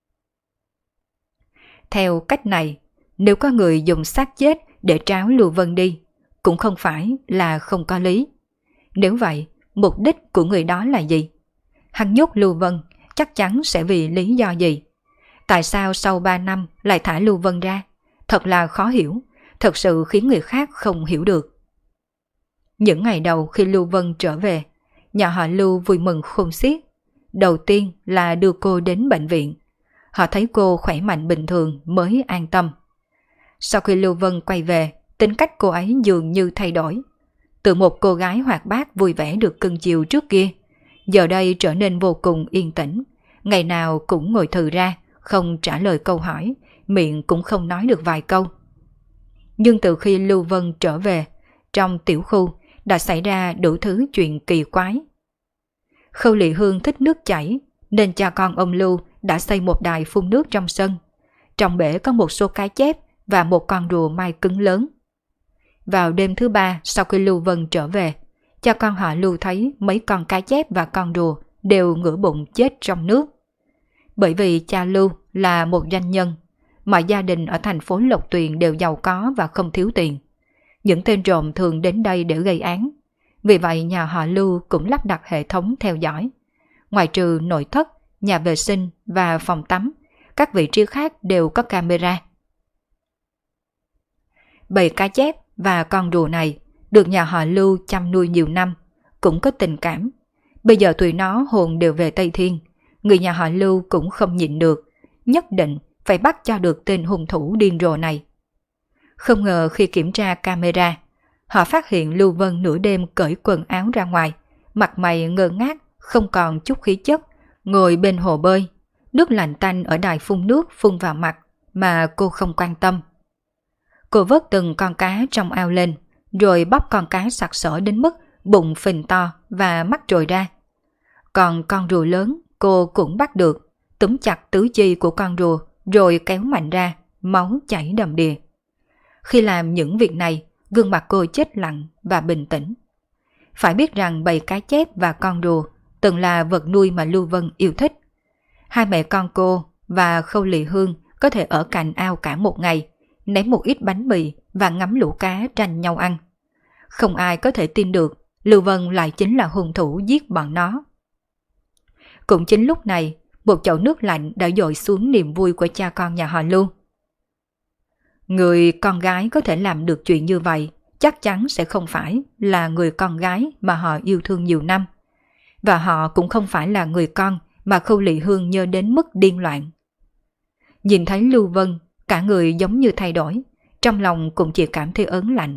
Theo cách này, nếu có người dùng xác chết để tráo Lưu Vân đi, cũng không phải là không có lý. Nếu vậy, mục đích của người đó là gì? Hắn nhốt Lưu Vân chắc chắn sẽ vì lý do gì? Tại sao sau 3 năm lại thả Lưu Vân ra? Thật là khó hiểu, thật sự khiến người khác không hiểu được. Những ngày đầu khi Lưu Vân trở về, nhà họ Lưu vui mừng khôn xiết. Đầu tiên là đưa cô đến bệnh viện. Họ thấy cô khỏe mạnh bình thường mới an tâm. Sau khi Lưu Vân quay về, tính cách cô ấy dường như thay đổi. Từ một cô gái hoạt bát vui vẻ được cưng chiều trước kia, giờ đây trở nên vô cùng yên tĩnh. Ngày nào cũng ngồi thừ ra, không trả lời câu hỏi, miệng cũng không nói được vài câu. Nhưng từ khi Lưu Vân trở về, trong tiểu khu đã xảy ra đủ thứ chuyện kỳ quái. Khâu Lị Hương thích nước chảy, nên cha con ông Lưu đã xây một đài phun nước trong sân. Trong bể có một số cá chép và một con rùa mai cứng lớn. Vào đêm thứ 3 sau khi Lưu Vân trở về, cha con họ Lưu thấy mấy con cá chép và con rùa đều ngửa bụng chết trong nước. Bởi vì cha Lưu là một doanh nhân, mọi gia đình ở thành phố Lộc Tuyền đều giàu có và không thiếu tiền. Những tên trộm thường đến đây để gây án. Vì vậy nhà họ Lưu cũng lắp đặt hệ thống theo dõi. Ngoài trừ nội thất, nhà vệ sinh và phòng tắm, các vị trí khác đều có camera. Bầy cá chép và con rùa này được nhà họ Lưu chăm nuôi nhiều năm, cũng có tình cảm. Bây giờ tụi nó hồn đều về Tây Thiên, người nhà họ Lưu cũng không nhịn được, nhất định phải bắt cho được tên hung thủ điên rồ này. Không ngờ khi kiểm tra camera, họ phát hiện Lưu Vân nửa đêm cởi quần áo ra ngoài, mặt mày ngơ ngác, không còn chút khí chất, ngồi bên hồ bơi. Nước lạnh tanh ở đài phun nước phun vào mặt mà cô không quan tâm. Cô vớt từng con cá trong ao lên, rồi bóc con cá sặc sỡ đến mức bụng phình to và mắt trồi ra. Còn con rùa lớn cô cũng bắt được, túm chặt tứ chi của con rùa rồi kéo mạnh ra, máu chảy đầm đìa. Khi làm những việc này, gương mặt cô chết lặng và bình tĩnh. Phải biết rằng bầy cá chép và con rùa từng là vật nuôi mà Lưu Vân yêu thích. Hai mẹ con cô và Khâu Lị Hương có thể ở cạnh ao cả một ngày, ném một ít bánh mì và ngắm lũ cá tranh nhau ăn. Không ai có thể tin được Lưu Vân lại chính là hung thủ giết bọn nó. Cũng chính lúc này, một chậu nước lạnh đã dội xuống niềm vui của cha con nhà họ Lưu. Người con gái có thể làm được chuyện như vậy chắc chắn sẽ không phải là người con gái mà họ yêu thương nhiều năm. Và họ cũng không phải là người con mà Khâu Lị Hương nhớ đến mức điên loạn. Nhìn thấy Lưu Vân, cả người giống như thay đổi, trong lòng cũng chỉ cảm thấy ớn lạnh.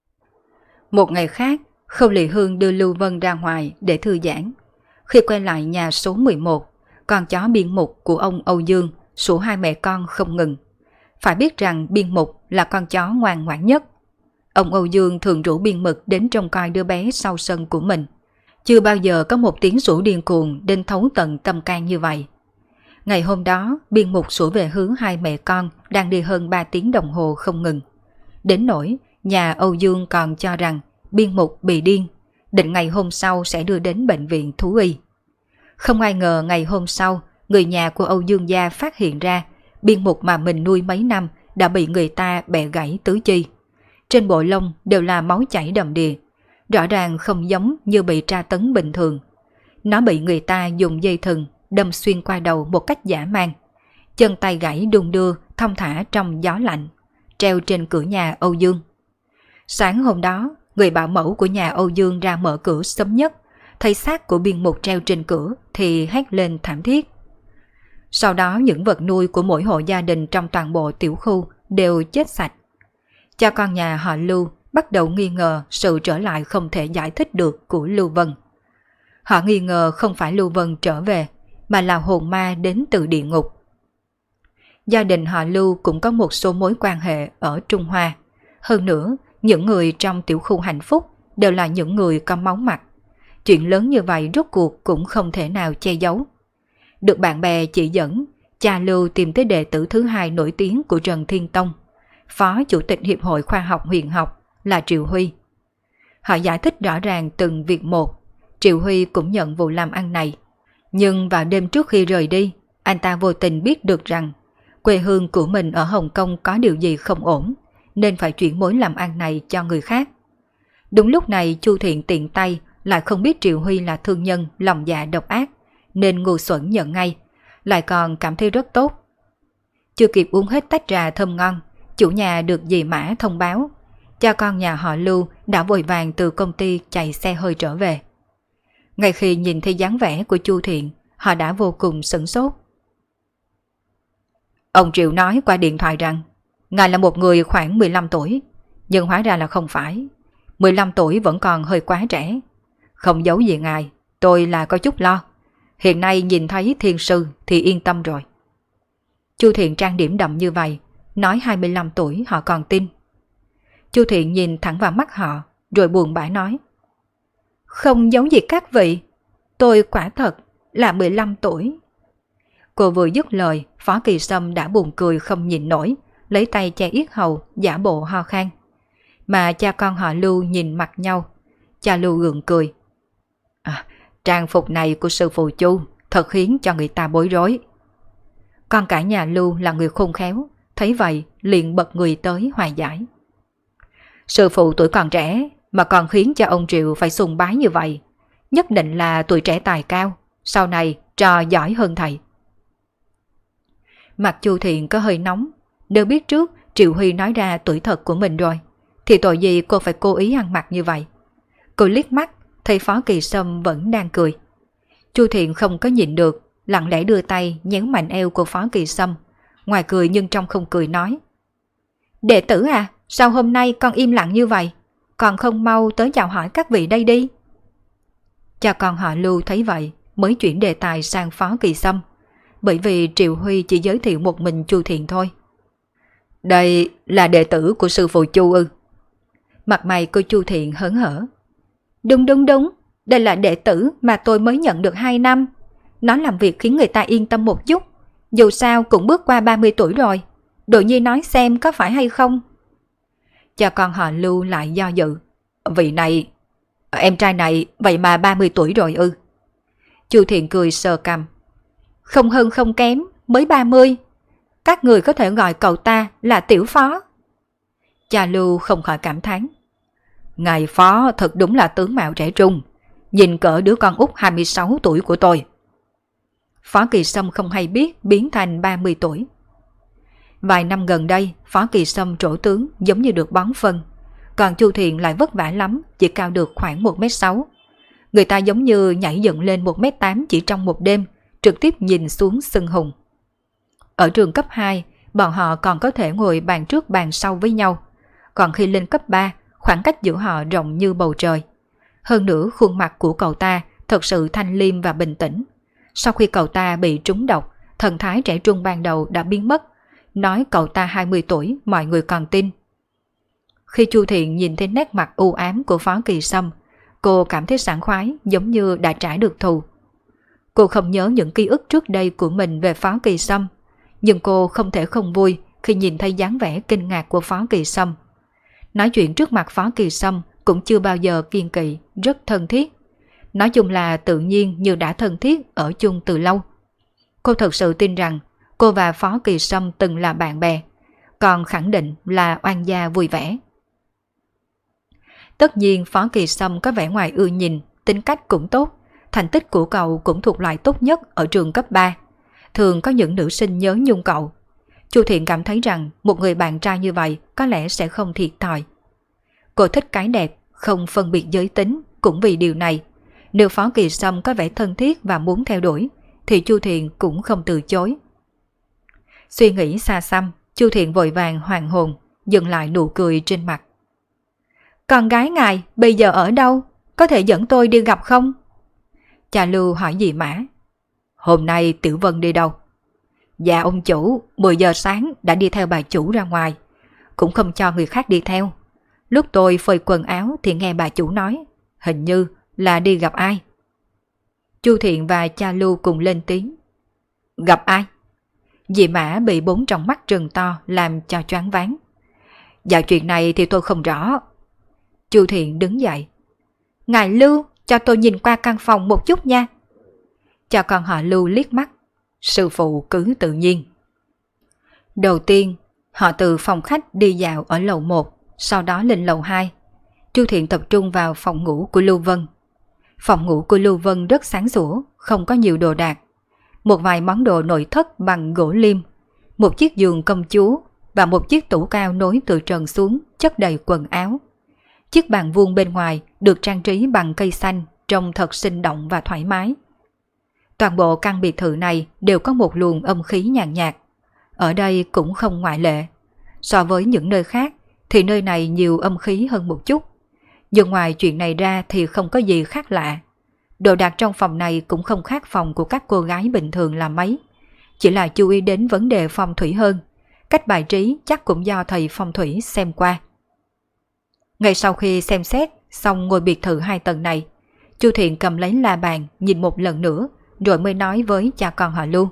Một ngày khác, Khâu Lị Hương đưa Lưu Vân ra ngoài để thư giãn. Khi quay lại nhà số 11, con chó biên mục của ông Âu Dương sủa hai mẹ con không ngừng. Phải biết rằng biên mục là con chó ngoan ngoãn nhất. Ông Âu Dương thường rủ biên mục đến trông coi đứa bé sau sân của mình. Chưa bao giờ có một tiếng sủa điên cuồng đến thấu tận tâm can như vậy. Ngày hôm đó, biên mục sủa về hướng hai mẹ con đang đi hơn 3 tiếng đồng hồ không ngừng. Đến nỗi, nhà Âu Dương còn cho rằng biên mục bị điên, định ngày hôm sau sẽ đưa đến bệnh viện thú y. Không ai ngờ ngày hôm sau, người nhà của Âu Dương gia phát hiện ra biên mục mà mình nuôi mấy năm đã bị người ta bẻ gãy tứ chi. Trên bộ lông đều là máu chảy đầm đìa, rõ ràng không giống như bị tra tấn bình thường. Nó bị người ta dùng dây thừng đâm xuyên qua đầu một cách dã man. Chân tay gãy đung đưa thong thả trong gió lạnh, treo trên cửa nhà Âu Dương. Sáng hôm đó, người bảo mẫu của nhà Âu Dương ra mở cửa sớm nhất, thấy xác của biên mục treo trên cửa thì hét lên thảm thiết. Sau đó những vật nuôi của mỗi hộ gia đình trong toàn bộ tiểu khu đều chết sạch. Cha con nhà họ Lưu bắt đầu nghi ngờ sự trở lại không thể giải thích được của Lưu Vân. Họ nghi ngờ không phải Lưu Vân trở về, mà là hồn ma đến từ địa ngục. Gia đình họ Lưu cũng có một số mối quan hệ ở Trung Hoa. Hơn nữa, những người trong tiểu khu hạnh phúc đều là những người có máu mặt. Chuyện lớn như vậy rốt cuộc cũng không thể nào che giấu. Được bạn bè chỉ dẫn, cha Lưu tìm tới đệ tử thứ hai nổi tiếng của Trần Thiên Tông, phó chủ tịch Hiệp hội Khoa học Huyền học là Triệu Huy. Họ giải thích rõ ràng từng việc một. Triệu Huy cũng nhận vụ làm ăn này. Nhưng vào đêm trước khi rời đi, anh ta vô tình biết được rằng quê hương của mình ở Hồng Kông có điều gì không ổn, nên phải chuyển mối làm ăn này cho người khác. Đúng lúc này Chu Thiện tiện tay lại không biết Triệu Huy là thương nhân lòng dạ độc ác, nên ngu xuẩn nhận ngay, lại còn cảm thấy rất tốt. Chưa kịp uống hết tách trà thơm ngon, chủ nhà được dì Mã thông báo, cha con nhà họ Lưu đã vội vàng từ công ty chạy xe hơi trở về. Ngay khi nhìn thấy dáng vẻ của Chu Thiện, họ đã vô cùng sửng sốt. Ông Triệu nói qua điện thoại rằng ngài là một người khoảng 15 tuổi, nhưng hóa ra là không phải. 15 tuổi vẫn còn hơi quá trẻ. Không giấu gì ngài, tôi là có chút lo. Hiện nay nhìn thấy thiên sư thì yên tâm rồi. Chu Thiện trang điểm đậm như vậy, nói 25 tuổi họ còn tin. Chu Thiện nhìn thẳng vào mắt họ, rồi buồn bã nói: Không giống gì các vị, tôi quả thật là 15 tuổi. Cô vừa dứt lời, Phó Kỳ Sâm đã buồn cười không nhịn nổi, lấy tay che yết hầu, giả bộ ho khan. Mà cha con họ Lưu nhìn mặt nhau. Cha Lưu gượng cười: Trang phục này của sư phụ Chu thật khiến cho người ta bối rối. Con cả nhà Lưu là người khôn khéo, thấy vậy liền bật người tới hòa giải. Sư phụ tuổi còn trẻ mà còn khiến cho ông Triệu phải sùng bái như vậy, nhất định là tuổi trẻ tài cao, sau này trò giỏi hơn thầy. Mặt Chu Thiện có hơi nóng, nếu biết trước Triệu Huy nói ra tuổi thật của mình rồi, thì tội gì cô phải cố ý ăn mặc như vậy. Cô liếc mắt, thấy Phó Kỳ Sâm vẫn đang cười. Chu Thiện không có nhịn được, lặng lẽ đưa tay nhéo mạnh eo của Phó Kỳ Sâm, ngoài cười nhưng trong không cười nói: Đệ tử à, sao hôm nay con im lặng như vậy, còn không mau tới chào hỏi các vị đây đi. Cha con họ Lưu thấy vậy mới chuyển đề tài sang Phó Kỳ Sâm, bởi vì Triệu Huy chỉ giới thiệu một mình Chu Thiện thôi. Đây là đệ tử của sư phụ Chu ư? Mặt mày của Chu Thiện hớn hở. Đúng, đây là đệ tử mà tôi mới nhận được 2 năm. Nó làm việc khiến người ta yên tâm một chút, dù sao cũng bước qua 30 tuổi rồi. Đội Nhi nói xem có phải hay không. Cha con họ Lưu lại do dự. Vị này, em trai này vậy mà 30 tuổi rồi ư? Chu Thiện cười sờ cằm. Không hơn không kém, mới 30. Các người có thể gọi cậu ta là tiểu Phó. Cha Lưu không khỏi cảm thán. Ngài Phó thật đúng là tướng mạo trẻ trung, nhìn cỡ đứa con út 26 tuổi của tôi. Phó Kỳ Sâm không hay biết biến thành 30 tuổi. Vài năm gần đây, Phó Kỳ Sâm trổ tướng giống như được bón phân, còn Chu Thiện lại vất vả lắm, chỉ cao được khoảng 1m6. Người ta giống như nhảy dựng lên 1m8 chỉ trong một đêm, trực tiếp nhìn xuống xưng hùng. Ở trường cấp 2, bọn họ còn có thể ngồi bàn trước bàn sau với nhau, còn khi lên cấp 3, khoảng cách giữa họ rộng như bầu trời. Hơn nữa khuôn mặt của cậu ta thật sự thanh liêm và bình tĩnh. Sau khi cậu ta bị trúng độc, thần thái trẻ trung ban đầu đã biến mất. Nói cậu ta 20 tuổi mọi người còn tin. Khi Chu Thiện nhìn thấy nét mặt u ám của Phó Kỳ Sâm, cô cảm thấy sảng khoái giống như đã trả được thù. Cô không nhớ những ký ức trước đây của mình về Phó Kỳ Sâm, nhưng cô không thể không vui khi nhìn thấy dáng vẻ kinh ngạc của Phó Kỳ Sâm. Nói chuyện trước mặt Phó Kỳ Sâm cũng chưa bao giờ kiêng kỵ, rất thân thiết. Nói chung là tự nhiên như đã thân thiết ở chung từ lâu. Cô thật sự tin rằng cô và Phó Kỳ Sâm từng là bạn bè, còn khẳng định là oan gia vui vẻ. Tất nhiên Phó Kỳ Sâm có vẻ ngoài ưa nhìn, tính cách cũng tốt, thành tích của cậu cũng thuộc loại tốt nhất ở trường cấp 3. Thường có những nữ sinh nhớ nhung cậu. Chu Thiện cảm thấy rằng một người bạn trai như vậy có lẽ sẽ không thiệt thòi. Cô thích cái đẹp, không phân biệt giới tính cũng vì điều này. Nếu Phó Kỳ Sâm có vẻ thân thiết và muốn theo đuổi, thì Chu Thiện cũng không từ chối. Suy nghĩ xa xăm, Chu Thiện vội vàng hoàn hồn, dừng lại nụ cười trên mặt. Con gái ngài bây giờ ở đâu? Có thể dẫn tôi đi gặp không? Cha Lưu hỏi dì Mã. Hôm nay Tiểu Vân đi đâu? Dạ ông chủ, 10 giờ sáng đã đi theo bà chủ ra ngoài, cũng không cho người khác đi theo. Lúc tôi phơi quần áo thì nghe bà chủ nói, hình như là đi gặp ai. Chu Thiện và cha Lưu cùng lên tiếng. Gặp ai? Dì Mã bị 4 tròng mắt trừng to làm cho choáng váng. Dạ chuyện này thì tôi không rõ. Chu Thiện đứng dậy. Ngài Lưu, cho tôi nhìn qua căn phòng một chút nha. Cho con họ Lưu liếc mắt. Sư phụ cứ tự nhiên. Đầu tiên, họ từ phòng khách đi dạo ở lầu 1, sau đó lên lầu 2. Chu Thiện tập trung vào phòng ngủ của Lưu Vân. Phòng ngủ của Lưu Vân rất sáng sủa, không có nhiều đồ đạc. Một vài món đồ nội thất bằng gỗ liêm, một chiếc giường công chúa và một chiếc tủ cao nối từ trần xuống chất đầy quần áo. Chiếc bàn vuông bên ngoài được trang trí bằng cây xanh, trông thật sinh động và thoải mái. Toàn bộ căn biệt thự này đều có một luồng âm khí nhàn nhạt. Ở đây cũng không ngoại lệ. So với những nơi khác thì nơi này nhiều âm khí hơn một chút. Nhưng ngoài chuyện này ra thì không có gì khác lạ. Đồ đạc trong phòng này cũng không khác phòng của các cô gái bình thường là mấy. Chỉ là chú ý đến vấn đề phong thủy hơn. Cách bài trí chắc cũng do thầy phong thủy xem qua. Ngay sau khi xem xét xong ngôi biệt thự 2 tầng này, Chu Thiện cầm lấy la bàn nhìn một lần nữa rồi mới nói với cha con họ Lưu.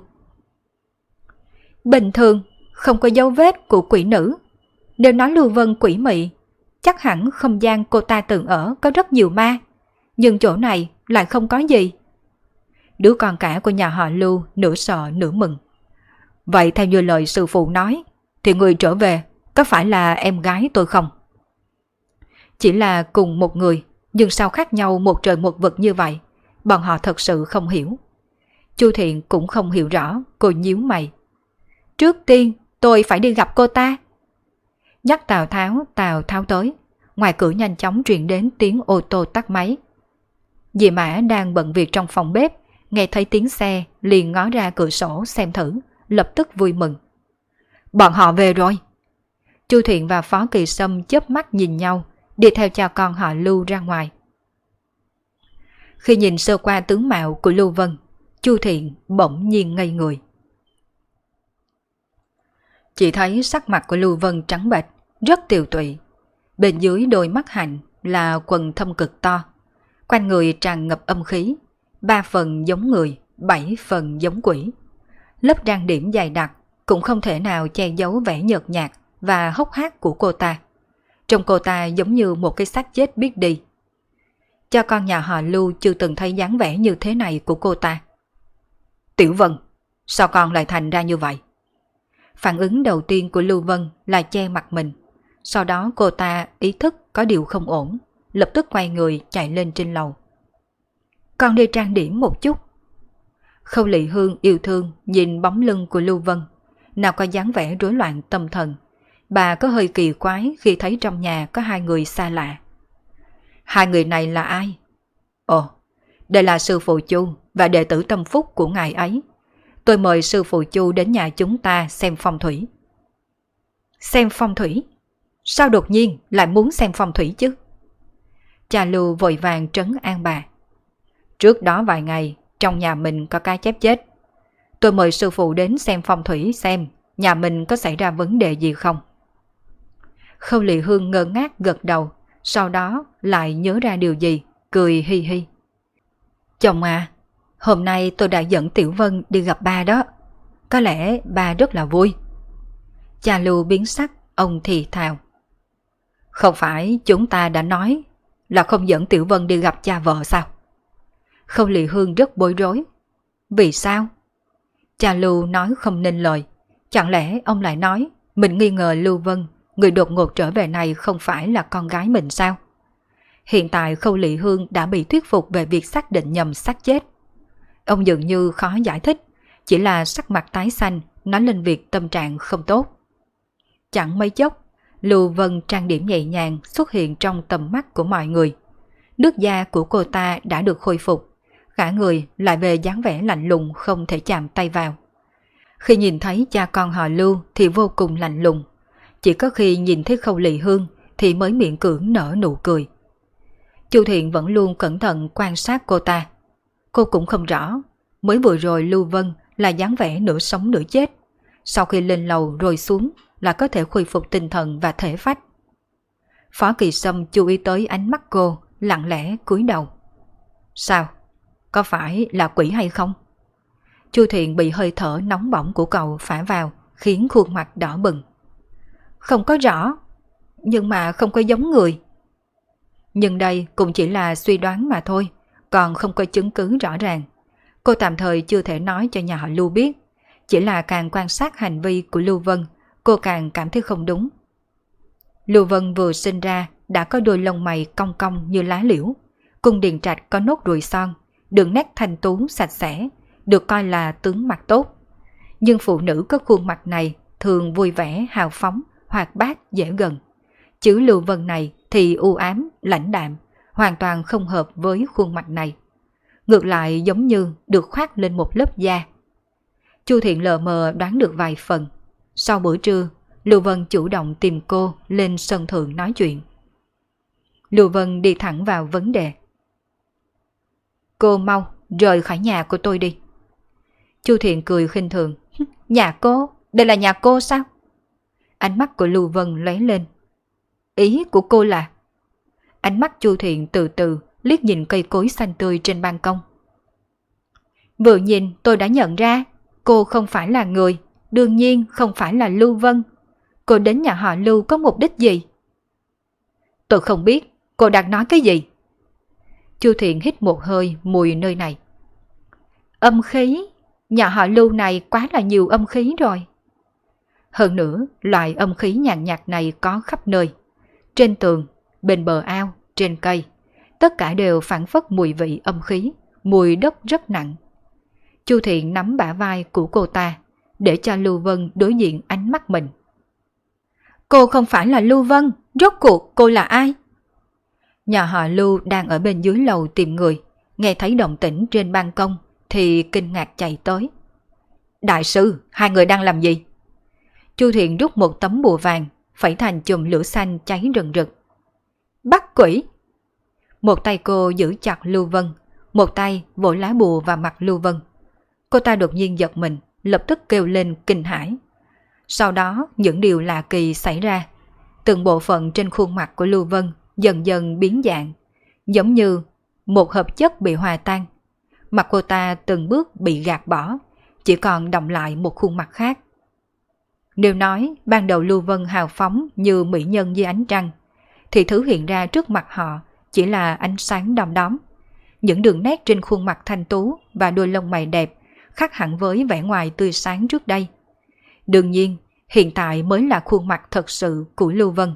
Bình thường không có dấu vết của quỷ nữ. Nếu nói Lưu Vân quỷ mị, chắc hẳn không gian cô ta từng ở có rất nhiều ma. Nhưng chỗ này lại không có gì. Đứa con cả của nhà họ Lưu nửa sợ nửa mừng. Vậy theo như lời sư phụ nói, thì người trở về có phải là em gái tôi không? Chỉ là cùng một người, nhưng sao khác nhau một trời một vực như vậy? Bọn họ thật sự không hiểu. Chu Thiện cũng không hiểu rõ, cô nhíu mày. Trước tiên tôi phải đi gặp cô ta. Nhắc Tào Tháo tới. Ngoài cửa nhanh chóng truyền đến tiếng ô tô tắt máy. Dì Mã đang bận việc trong phòng bếp, nghe thấy tiếng xe liền ngó ra cửa sổ xem thử, lập tức vui mừng. Bọn họ về rồi. Chu Thiện và Phó Kỳ Sâm chớp mắt nhìn nhau, đi theo cha con họ Lưu ra ngoài. Khi nhìn sơ qua tướng mạo của Lưu Vân, Chu Thiện bỗng nhiên ngây người. Chỉ thấy sắc mặt của Lưu Vân trắng bệch, rất tiều tụy. Bên dưới đôi mắt hạnh là quầng thâm cực to. Quanh người tràn ngập âm khí, 3 phần giống người, 7 phần giống quỷ. Lớp trang điểm dày đặc cũng không thể nào che giấu vẻ nhợt nhạt và hốc hác của cô ta. Trông cô ta giống như một cái xác chết biết đi. Cho con nhà họ Lưu chưa từng thấy dáng vẻ như thế này của cô ta. Tiểu Vân, sao con lại thành ra như vậy? Phản ứng đầu tiên của Lưu Vân là che mặt mình. Sau đó cô ta ý thức có điều không ổn, lập tức quay người chạy lên trên lầu. Con đi trang điểm một chút. Khâu Lị Hương yêu thương nhìn bóng lưng của Lưu Vân, nào có dáng vẻ rối loạn tâm thần. Bà có hơi kỳ quái khi thấy trong nhà có 2 người xa lạ. 2 người này là ai? Ồ, đây là sư phụ Chu và đệ tử tâm phúc của ngài ấy. Tôi mời sư phụ Chu đến nhà chúng ta xem phong thủy. Xem phong thủy? Sao đột nhiên lại muốn xem phong thủy chứ? Cha Lưu vội vàng trấn an bà. Trước đó vài ngày, trong nhà mình có cá chép chết. Tôi mời sư phụ đến xem phong thủy xem nhà mình có xảy ra vấn đề gì không. Khâu Lị Hương ngơ ngác gật đầu, sau đó lại nhớ ra điều gì, cười hi hi. Chồng à, hôm nay tôi đã dẫn Tiểu Vân đi gặp ba đó. Có lẽ ba rất là vui. Cha Lưu biến sắc, ông thì thào. Không phải chúng ta đã nói là không dẫn Tiểu Vân đi gặp cha vợ sao? Khâu Lị Hương rất bối rối. Vì sao? Cha Lưu nói không nên lời. Chẳng lẽ ông lại nói mình nghi ngờ Lưu Vân, người đột ngột trở về này không phải là con gái mình sao? Hiện tại Khâu Lị Hương đã bị thuyết phục về việc xác định nhầm xác chết. Ông dường như khó giải thích, chỉ là sắc mặt tái xanh nói lên việc tâm trạng không tốt. Chẳng mấy chốc, Lưu Vân trang điểm nhẹ nhàng xuất hiện trong tầm mắt của mọi người. Nước da của cô ta đã được khôi phục, cả người lại về dáng vẻ lạnh lùng không thể chạm tay vào. Khi nhìn thấy cha con họ Lưu thì vô cùng lạnh lùng, chỉ có khi nhìn thấy Khâu Lị Hương thì mới miễn cưỡng nở nụ cười. Chu Thiện vẫn luôn cẩn thận quan sát cô ta. Cô cũng không rõ, mới vừa rồi Lưu Vân là dáng vẻ nửa sống nửa chết, sau khi lên lầu rồi xuống là có thể khôi phục tinh thần và thể phách. Phó Kỳ Sâm chú ý tới ánh mắt cô, lặng lẽ cúi đầu. Sao? Có phải là quỷ hay không? Chu Thiện bị hơi thở nóng bỏng của cậu phả vào, khiến khuôn mặt đỏ bừng. Không có rõ, nhưng mà không có giống người. Nhưng đây cũng chỉ là suy đoán mà thôi, còn không có chứng cứ rõ ràng. Cô tạm thời chưa thể nói cho nhà họ Lưu biết, chỉ là càng quan sát hành vi của Lưu Vân, cô càng cảm thấy không đúng. Lưu Vân vừa sinh ra đã có đôi lông mày cong cong như lá liễu, cung điền trạch có nốt ruồi son, đường nét thanh tú sạch sẽ, được coi là tướng mặt tốt. Nhưng phụ nữ có khuôn mặt này thường vui vẻ, hào phóng, hoạt bát, dễ gần. Chứ Lưu Vân này thì u ám, lãnh đạm, hoàn toàn không hợp với khuôn mặt này. Ngược lại giống như được khoác lên một lớp da. Chu Thiện lờ mờ đoán được vài phần. Sau bữa trưa, Lưu Vân chủ động tìm cô lên sân thượng nói chuyện. Lưu Vân đi thẳng vào vấn đề. Cô mau rời khỏi nhà của tôi đi. Chu Thiện cười khinh thường. Nhà cô? Đây là nhà cô sao? Ánh mắt của Lưu Vân lóe lên. Ý của cô là? Ánh mắt Chu Thiện từ từ liếc nhìn cây cối xanh tươi trên ban công. Vừa nhìn tôi đã nhận ra cô không phải là người, đương nhiên không phải là Lưu Vân. Cô đến nhà họ Lưu có mục đích gì? Tôi không biết, cô đang nói cái gì? Chu Thiện hít một hơi mùi nơi này. Âm khí, nhà họ Lưu này quá là nhiều âm khí rồi. Hơn nữa, loại âm khí nhàn nhạt này có khắp nơi. Trên tường, bên bờ ao, trên cây, tất cả đều phảng phất mùi vị âm khí, mùi đất rất nặng. Chu Thiện nắm bả vai của cô ta, để cho Lưu Vân đối diện ánh mắt mình. Cô không phải là Lưu Vân, rốt cuộc cô là ai? Nhà họ Lưu đang ở bên dưới lầu tìm người, nghe thấy động tĩnh trên ban công thì kinh ngạc chạy tới. Đại sư, hai người đang làm gì? Chu Thiện rút một tấm bùa vàng, phẩy thành chùm lửa xanh cháy rừng rực. Bắt quỷ! Một tay cô giữ chặt Lưu Vân, một tay vỗ lá bùa vào mặt Lưu Vân. Cô ta đột nhiên giật mình, lập tức kêu lên kinh hãi. Sau đó những điều lạ kỳ xảy ra. Từng bộ phận trên khuôn mặt của Lưu Vân dần dần biến dạng, giống như một hợp chất bị hòa tan. Mặt cô ta từng bước bị gạt bỏ, chỉ còn đọng lại một khuôn mặt khác. Nếu nói ban đầu Lưu Vân hào phóng như mỹ nhân dưới ánh trăng, thì thứ hiện ra trước mặt họ chỉ là ánh sáng đom đóm. Những đường nét trên khuôn mặt thanh tú và đôi lông mày đẹp khác hẳn với vẻ ngoài tươi sáng trước đây. Đương nhiên, hiện tại mới là khuôn mặt thật sự của Lưu Vân.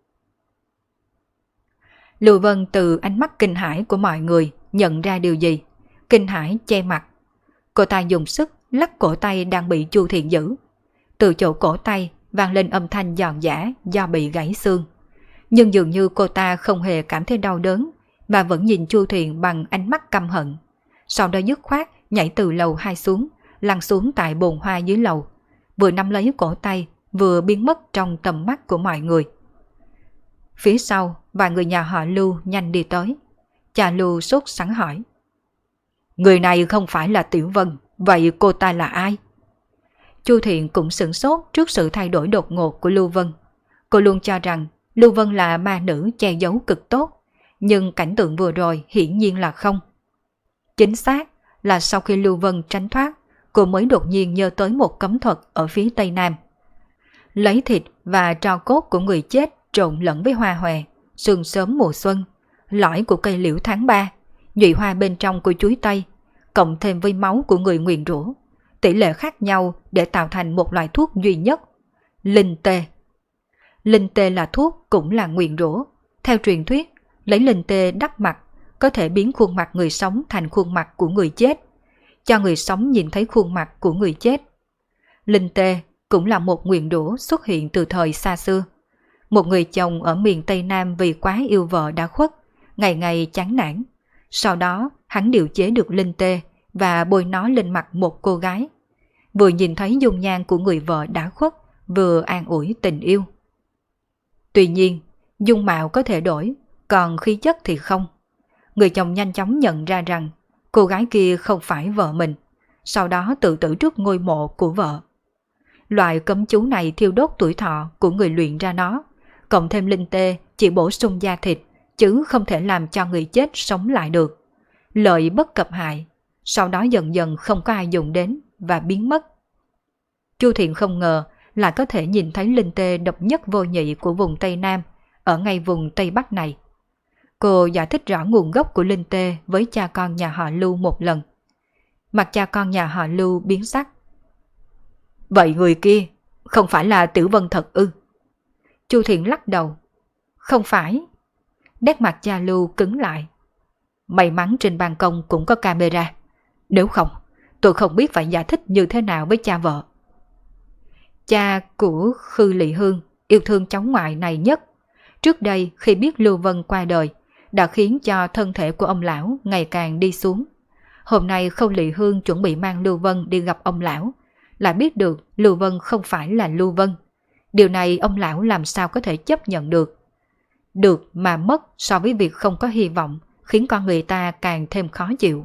Lưu Vân từ ánh mắt kinh hãi của mọi người nhận ra điều gì, kinh hãi che mặt. Cô ta dùng sức lắc cổ tay đang bị Chu Thiện giữ. Từ chỗ cổ tay vang lên âm thanh giòn giã do bị gãy xương. Nhưng dường như cô ta không hề cảm thấy đau đớn, mà vẫn nhìn Chu Thiện bằng ánh mắt căm hận. Sau đó dứt khoát nhảy từ lầu 2 xuống, lăn xuống tại bồn hoa dưới lầu, vừa nắm lấy cổ tay, vừa biến mất trong tầm mắt của mọi người. Phía sau, vài người nhà họ Lưu nhanh đi tới. Cha Lưu sốt sắng hỏi. Người này không phải là Tiểu Vân, vậy cô ta là ai? Chu Thiện cũng sửng sốt trước sự thay đổi đột ngột của Lưu Vân. Cô luôn cho rằng Lưu Vân là ma nữ che giấu cực tốt, nhưng cảnh tượng vừa rồi hiển nhiên là không. Chính xác là sau khi Lưu Vân tránh thoát, cô mới đột nhiên nhớ tới một cấm thuật ở phía tây nam. Lấy thịt và tro cốt của người chết trộn lẫn với hoa hòe, sương sớm mùa xuân, lõi của cây liễu tháng 3, nhụy hoa bên trong của chuối tây, cộng thêm với máu của người nguyền rủa, tỷ lệ khác nhau để tạo thành một loại thuốc duy nhất, linh tê. Linh tê là thuốc cũng là nguyền rủa. Theo truyền thuyết, lấy linh tê đắp mặt có thể biến khuôn mặt người sống thành khuôn mặt của người chết, cho người sống nhìn thấy khuôn mặt của người chết. Linh tê cũng là một nguyền rủa xuất hiện từ thời xa xưa. Một người chồng ở miền Tây Nam vì quá yêu vợ đã khuất, ngày ngày chán nản. Sau đó hắn điều chế được linh tê và bôi nó lên mặt một cô gái. Vừa nhìn thấy dung nhan của người vợ đã khuất, vừa an ủi tình yêu. Tuy nhiên, dung mạo có thể đổi, còn khí chất thì không. Người chồng nhanh chóng nhận ra rằng cô gái kia không phải vợ mình, sau đó tự tử trước ngôi mộ của vợ. Loại cấm chú này thiêu đốt tuổi thọ của người luyện ra nó, cộng thêm linh tê chỉ bổ sung da thịt, chứ không thể làm cho người chết sống lại được. Lợi bất cập hại, sau đó dần dần không có ai dùng đến và biến mất. Chu Thiện không ngờ lại có thể nhìn thấy linh tê độc nhất vô nhị của vùng Tây Nam, ở ngay vùng Tây Bắc này. Cô giải thích rõ nguồn gốc của linh tê với cha con nhà họ Lưu một lần. Mặt cha con nhà họ Lưu biến sắc. Vậy người kia không phải là Tiểu Vân thật ư? Chu Thiện lắc đầu. Không phải. Nét mặt cha Lưu cứng lại. May mắn trên ban công cũng có camera. Nếu không, tôi không biết phải giải thích như thế nào với cha vợ. Cha của Khư Lị Hương yêu thương cháu ngoại này nhất. Trước đây khi biết Lưu Vân qua đời, đã khiến cho thân thể của ông lão ngày càng đi xuống. Hôm nay Khâu Lị Hương chuẩn bị mang Lưu Vân đi gặp ông lão, lại biết được Lưu Vân không phải là Lưu Vân. Điều này ông lão làm sao có thể chấp nhận được. Được mà mất so với việc không có hy vọng, khiến con người ta càng thêm khó chịu.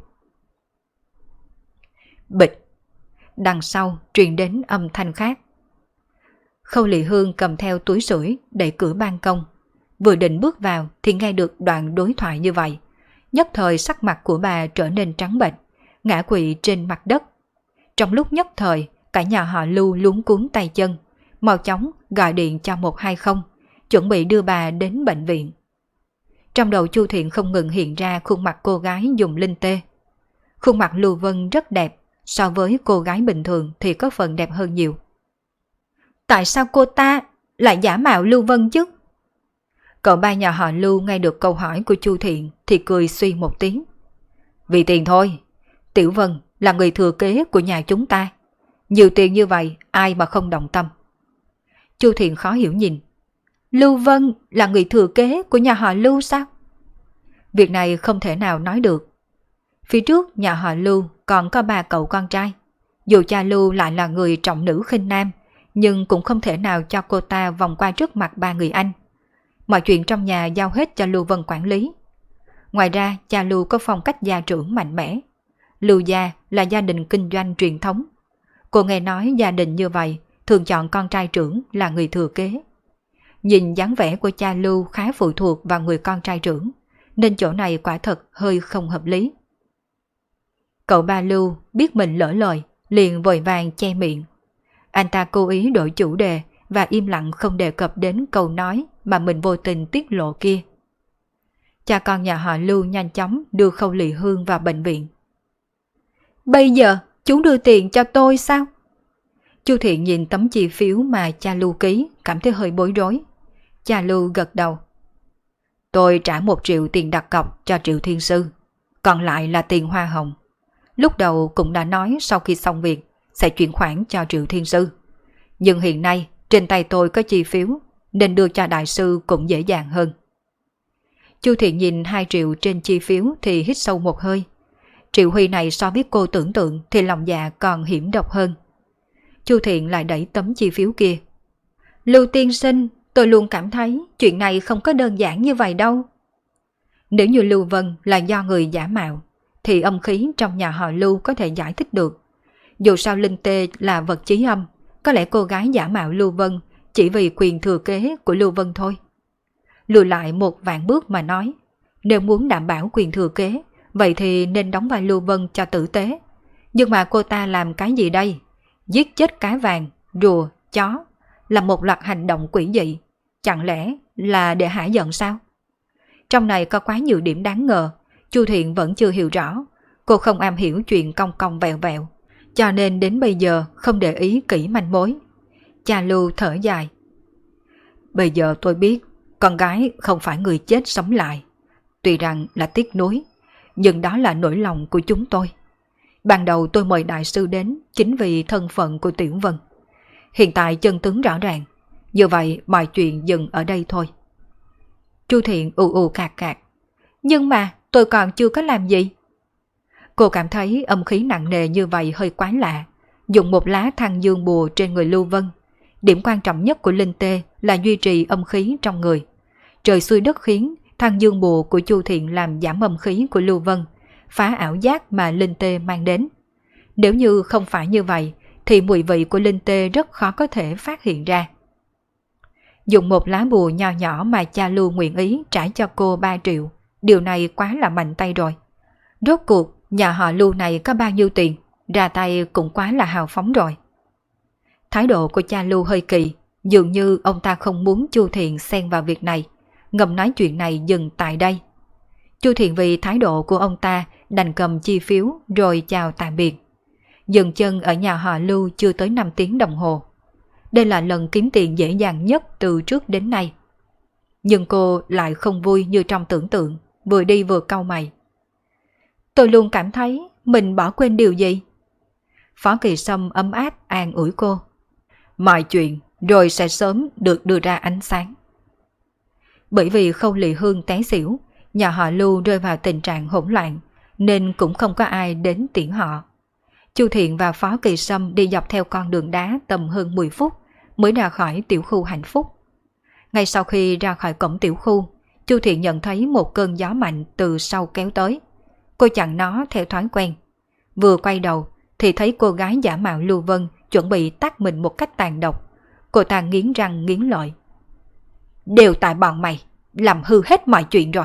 Bịch. Đằng sau truyền đến âm thanh khác. Khâu Lị Hương cầm theo túi sưởi đẩy cửa ban công. Vừa định bước vào thì nghe được đoạn đối thoại như vậy. Nhất thời sắc mặt của bà trở nên trắng bệch, ngã quỵ trên mặt đất. Trong lúc nhất thời, cả nhà họ Lưu luống cuống tay chân, mau chóng gọi điện cho 120, chuẩn bị đưa bà đến bệnh viện. Trong đầu Chu Thiện không ngừng hiện ra khuôn mặt cô gái dùng linh tê. Khuôn mặt Lưu Vân rất đẹp, so với cô gái bình thường thì có phần đẹp hơn nhiều. Tại sao cô ta lại giả mạo Lưu Vân chứ? Cậu ba nhà họ Lưu nghe được câu hỏi của Chu Thiện thì cười suy một tiếng. Vì tiền thôi, Tiểu Vân là người thừa kế của nhà chúng ta. Nhiều tiền như vậy ai mà không động tâm. Chu Thiện khó hiểu nhìn. Lưu Vân là người thừa kế của nhà họ Lưu sao? Việc này không thể nào nói được. Phía trước nhà họ Lưu còn có 3 cậu con trai. Dù cha Lưu lại là người trọng nữ khinh nam, nhưng cũng không thể nào cho cô ta vòng qua trước mặt 3 người anh. Mọi chuyện trong nhà giao hết cho Lưu Vân quản lý. Ngoài ra, cha Lưu có phong cách gia trưởng mạnh mẽ. Lưu gia là gia đình kinh doanh truyền thống. Cô nghe nói gia đình như vậy thường chọn con trai trưởng là người thừa kế. Nhìn dáng vẻ của cha Lưu khá phụ thuộc vào người con trai trưởng, nên chỗ này quả thật hơi không hợp lý. Cậu ba Lưu biết mình lỡ lời, liền vội vàng che miệng. Anh ta cố ý đổi chủ đề và im lặng không đề cập đến câu nói mà mình vô tình tiết lộ kia. Cha con nhà họ Lưu nhanh chóng đưa Khâu Lị Hương vào bệnh viện. Bây giờ chú đưa tiền cho tôi sao? Chu Thiện nhìn tấm chi phiếu mà cha Lưu ký, cảm thấy hơi bối rối. Cha Lưu gật đầu. Tôi trả 1 triệu tiền đặt cọc cho Triệu Thiên Sư, còn lại là tiền hoa hồng. Lúc đầu cũng đã nói sau khi xong việc sẽ chuyển khoản cho Triệu Thiên Sư. Nhưng hiện nay trên tay tôi có chi phiếu, nên đưa cho đại sư cũng dễ dàng hơn. Chu Thiện nhìn 2 triệu trên chi phiếu thì hít sâu một hơi. Triệu Huy này so với cô tưởng tượng thì lòng dạ còn hiểm độc hơn. Chu Thiện lại đẩy tấm chi phiếu kia. Lưu tiên sinh, tôi luôn cảm thấy chuyện này không có đơn giản như vậy đâu. Nếu như Lưu Vân là do người giả mạo, thì âm khí trong nhà họ Lưu có thể giải thích được. Dù sao linh tê là vật chí âm, có lẽ cô gái giả mạo Lưu Vân chỉ vì quyền thừa kế của Lưu Vân thôi. Lùi lại 1 vạn bước mà nói, nếu muốn đảm bảo quyền thừa kế, vậy thì nên đóng vai Lưu Vân cho tử tế. Nhưng mà cô ta làm cái gì đây? Giết chết cá vàng, rùa, chó, là một loạt hành động quỷ dị. Chẳng lẽ là để hả giận sao? Trong này có quá nhiều điểm đáng ngờ, Chu Thiện vẫn chưa hiểu rõ. Cô không am hiểu chuyện cong cong vẹo vẹo, cho nên đến bây giờ không để ý kỹ manh mối. Cha Lưu thở dài. Bây giờ tôi biết con gái không phải người chết sống lại. Tuy rằng là tiếc nuối, nhưng đó là nỗi lòng của chúng tôi. Ban đầu tôi mời đại sư đến chính vì thân phận của Tiểu Vân. Hiện tại chân tướng rõ ràng, Như vậy mọi chuyện dừng ở đây thôi. Chu Thiện ù ù cạc cạc. Nhưng mà tôi còn chưa có làm gì. Cô cảm thấy âm khí nặng nề như vậy hơi quái lạ. Dùng một lá thăng dương bùa trên người Lưu Vân. Điểm quan trọng nhất của linh tê là duy trì âm khí trong người. Trời xuôi đất khiến, thăng dương bùa của Chu Thiện làm giảm âm khí của Lưu Vân, phá ảo giác mà linh tê mang đến. Nếu như không phải như vậy, thì mùi vị của linh tê rất khó có thể phát hiện ra. Dùng một lá bùa nho nhỏ mà cha Lưu nguyện ý trả cho cô 3 triệu, điều này quá là mạnh tay rồi. Rốt cuộc, nhà họ Lưu này có bao nhiêu tiền, ra tay cũng quá là hào phóng rồi. Thái độ của cha Lưu hơi kỳ, dường như ông ta không muốn Chu Thiện xen vào việc này, ngầm nói chuyện này dừng tại đây. Chu Thiện vì thái độ của ông ta đành cầm chi phiếu rồi chào tạm biệt. Dừng chân ở nhà họ Lưu chưa tới 5 tiếng đồng hồ. Đây là lần kiếm tiền dễ dàng nhất từ trước đến nay. Nhưng cô lại không vui như trong tưởng tượng, vừa đi vừa cau mày. Tôi luôn cảm thấy mình bỏ quên điều gì. Phó Kỳ Sâm ấm áp an ủi cô. Mọi chuyện rồi sẽ sớm được đưa ra ánh sáng. Bởi vì Khâu Lị Hương té xỉu, nhà họ Lưu rơi vào tình trạng hỗn loạn, nên cũng không có ai đến tiễn họ. Chu Thiện và Phó Kỳ Sâm đi dọc theo con đường đá tầm hơn 10 phút mới ra khỏi tiểu khu hạnh phúc. Ngay sau khi ra khỏi cổng tiểu khu, Chu Thiện nhận thấy một cơn gió mạnh từ sau kéo tới. Cô chặn nó theo thói quen. Vừa quay đầu thì thấy cô gái giả mạo Lưu Vân chuẩn bị tát mình một cách tàn độc. Cô ta nghiến răng nghiến lợi. Đều tại bọn mày, làm hư hết mọi chuyện rồi.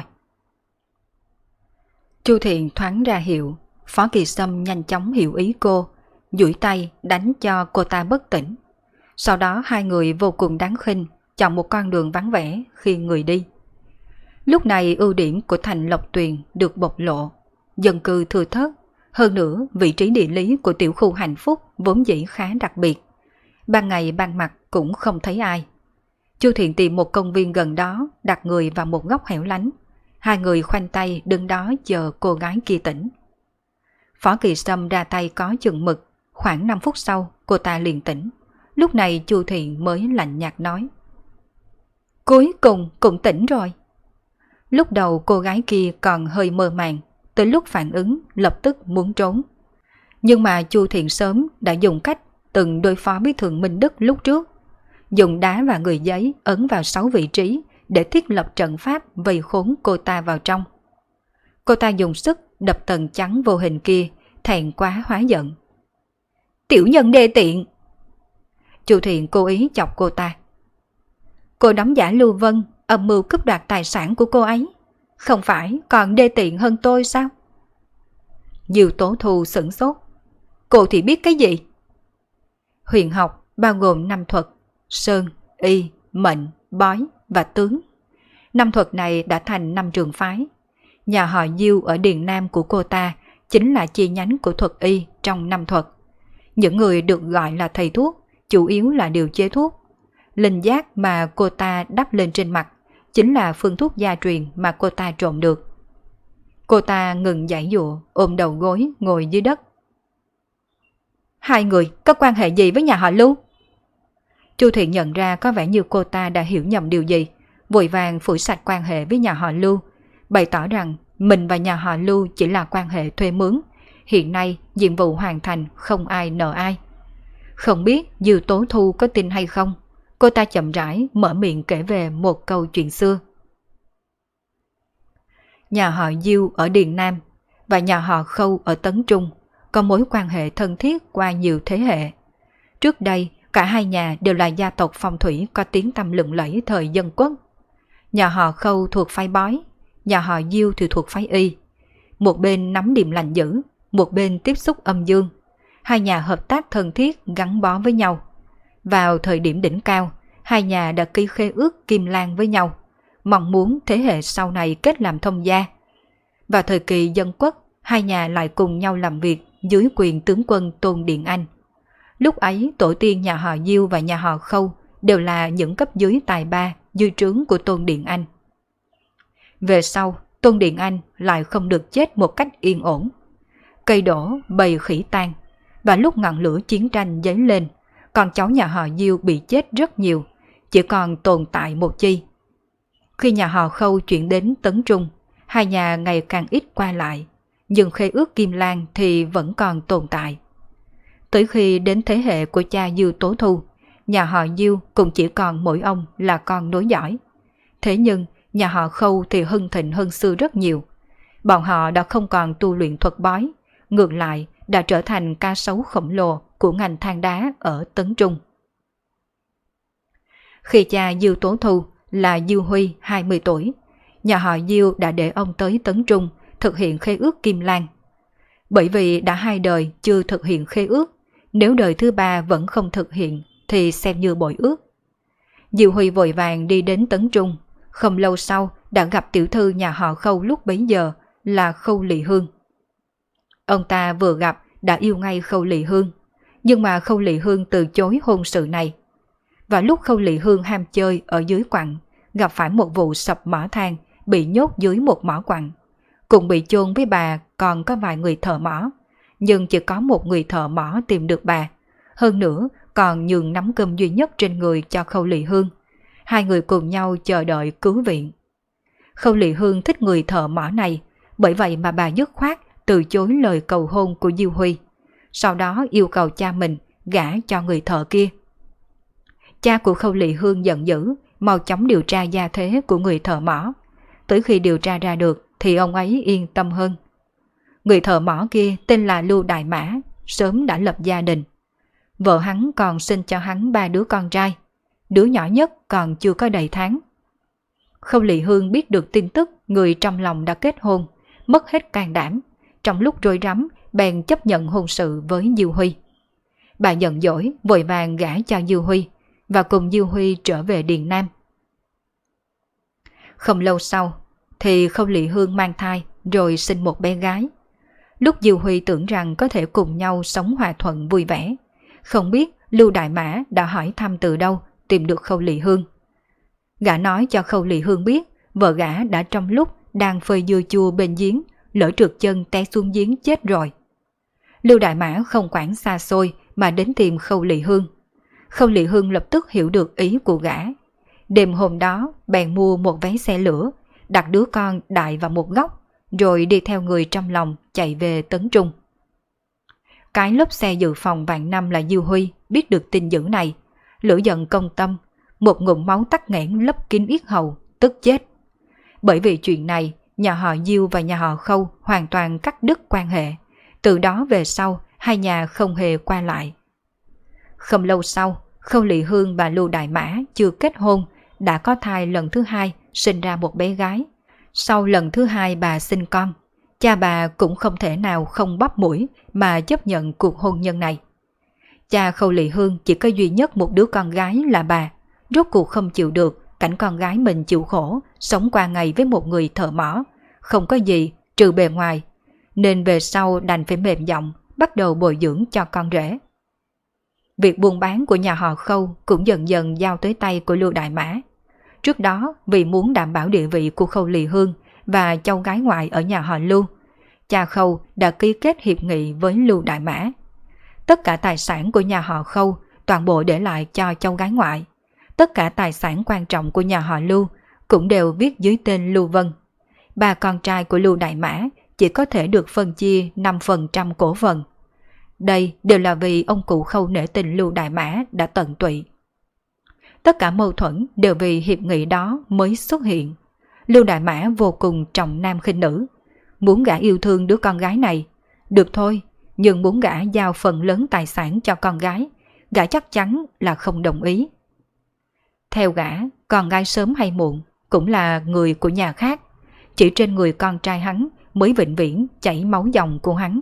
Chu Thiện thoáng ra hiệu, Phó Kỳ Sâm nhanh chóng hiểu ý cô, duỗi tay đánh cho cô ta bất tỉnh. Sau đó hai người vô cùng đáng khinh, chọn một con đường vắng vẻ khi người đi. Lúc này ưu điểm của thành Lộc Tuyền được bộc lộ, dân cư thưa thớt, hơn nữa vị trí địa lý của tiểu khu hạnh phúc vốn dĩ khá đặc biệt. Ban ngày ban mặt cũng không thấy ai. Chu Thiện tìm một công viên gần đó, đặt người vào một góc hẻo lánh. Hai người khoanh tay đứng đó chờ cô gái kia tỉnh. Phó Kỳ Sâm ra tay có chừng mực, khoảng 5 phút sau cô ta liền tỉnh. Lúc này Chu Thiện mới lạnh nhạt nói. Cuối cùng cũng tỉnh rồi. Lúc đầu cô gái kia còn hơi mơ màng, tới lúc phản ứng lập tức muốn trốn. Nhưng mà Chu Thiện sớm đã dùng cách từng đối phó với Thượng Minh Đức lúc trước. Dùng đá và người giấy ấn vào 6 vị trí để thiết lập trận pháp vây khốn cô ta vào trong. Cô ta dùng sức đập tầng trắng vô hình kia, thẹn quá hóa giận. Tiểu nhân đê tiện! Chu Thiện cố ý chọc cô ta. Cô đóng giả Lưu Vân, âm mưu cướp đoạt tài sản của cô ấy. Không phải còn đê tiện hơn tôi sao? Diêu Tố Thu sửng sốt. Cô thì biết cái gì? Huyền học bao gồm 5 thuật: sơn, y, mệnh, bói và tướng. 5 thuật này đã thành 5 trường phái. Nhà họ Diêu ở Điền Nam của cô ta chính là chi nhánh của thuật y trong 5 thuật. Những người được gọi là thầy thuốc chủ yếu là điều chế thuốc. Linh giác mà cô ta đắp lên trên mặt chính là phương thuốc gia truyền mà cô ta trộm được. Cô ta ngừng giãy giụa, ôm đầu gối ngồi dưới đất. Hai người có quan hệ gì với nhà họ Lưu? Chu Thiện nhận ra có vẻ như cô ta đã hiểu nhầm điều gì, vội vàng phủi sạch quan hệ với nhà họ Lưu, bày tỏ rằng mình và nhà họ Lưu chỉ là quan hệ thuê mướn. Hiện nay nhiệm vụ hoàn thành, không ai nợ ai. Không biết Diêu Tố Thu có tin hay không, cô ta chậm rãi mở miệng kể về một câu chuyện xưa. Nhà họ Diêu ở Điền Nam và nhà họ Khâu ở Tấn Trung có mối quan hệ thân thiết qua nhiều thế hệ. Trước đây, cả hai nhà đều là gia tộc phong thủy có tiếng tăm lừng lẫy thời Dân Quốc. Nhà họ Khâu thuộc phái bói, nhà họ Diêu thì thuộc phái y. Một bên nắm điểm lành dữ, một bên tiếp xúc âm dương. Hai nhà hợp tác thân thiết gắn bó với nhau. Vào thời điểm đỉnh cao, hai nhà đã ký khế ước kim lan với nhau, mong muốn thế hệ sau này kết làm thông gia. Vào thời kỳ Dân Quốc, hai nhà lại cùng nhau làm việc dưới quyền tướng quân Tôn Điện Anh. Lúc ấy tổ tiên nhà họ Diêu và nhà họ Khâu đều là những cấp dưới tài ba dưới trướng của Tôn Điện Anh. Về sau, Tôn Điện Anh lại không được chết một cách yên ổn. Cây đổ, bầy khỉ tan, và lúc ngọn lửa chiến tranh dấy lên, con cháu nhà họ Diêu bị chết rất nhiều, chỉ còn tồn tại một chi. Khi nhà họ Khâu chuyển đến Tấn Trung, hai nhà ngày càng ít qua lại, nhưng khế ước Kim Lan thì vẫn còn tồn tại. Tới khi đến thế hệ của cha Diêu Tố Thu, nhà họ Diêu cũng chỉ còn mỗi ông là con nối dõi. Thế nhưng nhà họ Khâu thì hưng thịnh hơn xưa rất nhiều. Bọn họ đã không còn tu luyện thuật bói, ngược lại đã trở thành cá sấu khổng lồ của ngành than đá ở Tấn Trung. Khi cha Diêu Tố Thu là Diêu Huy 20 tuổi, nhà họ Diêu đã để ông tới Tấn Trung thực hiện khế ước Kim Lan. Bởi vì đã 2 đời chưa thực hiện khế ước, nếu đời thứ 3 vẫn không thực hiện thì xem như bội ước. Diêu Huy vội vàng đi đến Tấn Trung, không lâu sau đã gặp tiểu thư nhà họ Khâu lúc bấy giờ là Khâu Lị Hương. Ông ta vừa gặp đã yêu ngay Khâu Lị Hương, nhưng mà Khâu Lị Hương từ chối hôn sự này. Và lúc Khâu Lị Hương ham chơi ở dưới quặng, gặp phải một vụ sập mỏ than, bị nhốt dưới một mỏ quặng. Cùng bị chôn với bà còn có vài người thợ mỏ, nhưng chỉ có một người thợ mỏ tìm được bà. Hơn nữa còn nhường nắm cơm duy nhất trên người cho Khâu Lị Hương. Hai người cùng nhau chờ đợi cứu viện. Khâu Lị Hương thích người thợ mỏ này, bởi vậy mà bà dứt khoát từ chối lời cầu hôn của Diêu Huy. Sau đó yêu cầu cha mình gả cho người thợ kia. Cha của Khâu Lị Hương giận dữ, mau chóng điều tra gia thế của người thợ mỏ. Tới khi điều tra ra được thì ông ấy yên tâm hơn. Người thợ mỏ kia tên là Lưu Đại Mã, sớm đã lập gia đình. Vợ hắn còn sinh cho hắn 3 đứa con trai, đứa nhỏ nhất còn chưa có đầy tháng. Khâu Lị Hương biết được tin tức người trong lòng đã kết hôn, mất hết can đảm. Trong lúc rối rắm, bèn chấp nhận hôn sự với Diêu Huy. Bà giận dỗi, vội vàng gả cho Diêu Huy và cùng Diêu Huy trở về Điền Nam. Không lâu sau thì Khâu Lị Hương mang thai rồi sinh một bé gái. Lúc Diêu Huy tưởng rằng có thể cùng nhau sống hòa thuận vui vẻ, không biết Lưu Đại Mã đã hỏi thăm từ đâu tìm được Khâu Lị Hương. Gã nói cho Khâu Lị Hương biết vợ gã đã trong lúc đang phơi dưa chua bên giếng lỡ trượt chân té xuống giếng chết rồi. Lưu Đại Mã không quản xa xôi mà đến tìm Khâu Lị Hương. Khâu Lị Hương lập tức hiểu được ý của gã. Đêm hôm đó bèn mua một vé xe lửa, đặt đứa con đại vào một góc, rồi đi theo người trong lòng chạy về Tấn Trung. Cái lốp xe dự phòng vạn năm là Diêu Huy biết được tin dữ này, lửa giận công tâm, một ngụm máu tắc nghẽn lấp kín yết hầu, tức chết. Bởi vì chuyện này, nhà họ Diêu và nhà họ Khâu hoàn toàn cắt đứt quan hệ. Từ đó về sau, hai nhà không hề qua lại. Không lâu sau, Khâu Lị Hương và Lưu Đại Mã chưa kết hôn, đã có thai lần thứ 2, sinh ra một bé gái. Sau lần thứ 2 bà sinh con, cha bà cũng không thể nào không bắp mũi mà chấp nhận cuộc hôn nhân này. Cha Khâu Lị Hương chỉ có duy nhất một đứa con gái là bà, rốt cuộc không chịu được cảnh con gái mình chịu khổ, sống qua ngày với một người thợ mỏ, không có gì trừ bề ngoài, nên về sau đành phải mềm giọng bắt đầu bồi dưỡng cho con rể. Việc buôn bán của nhà họ Khâu cũng dần dần giao tới tay của Lưu Đại Mã. Trước đó vì muốn đảm bảo địa vị của Khâu Lị Hương và cháu gái ngoại ở nhà họ Lưu, cha Khâu đã ký kết hiệp nghị với Lưu Đại Mã. Tất cả tài sản của nhà họ Khâu toàn bộ để lại cho cháu gái ngoại. Tất cả tài sản quan trọng của nhà họ Lưu cũng đều viết dưới tên Lưu Vân. Ba con trai của Lưu Đại Mã chỉ có thể được phân chia 5% cổ phần. Đây đều là vì ông cụ Khâu nể tình Lưu Đại Mã đã tận tụy. Tất cả mâu thuẫn đều vì hiệp nghị đó mới xuất hiện. Lưu Đại Mã vô cùng trọng nam khinh nữ, muốn gã yêu thương đứa con gái này. Được thôi, nhưng muốn gã giao phần lớn tài sản cho con gái, gã chắc chắn là không đồng ý. Theo gã, con gái sớm hay muộn cũng là người của nhà khác, chỉ trên người con trai hắn mới vĩnh viễn chảy máu dòng của hắn.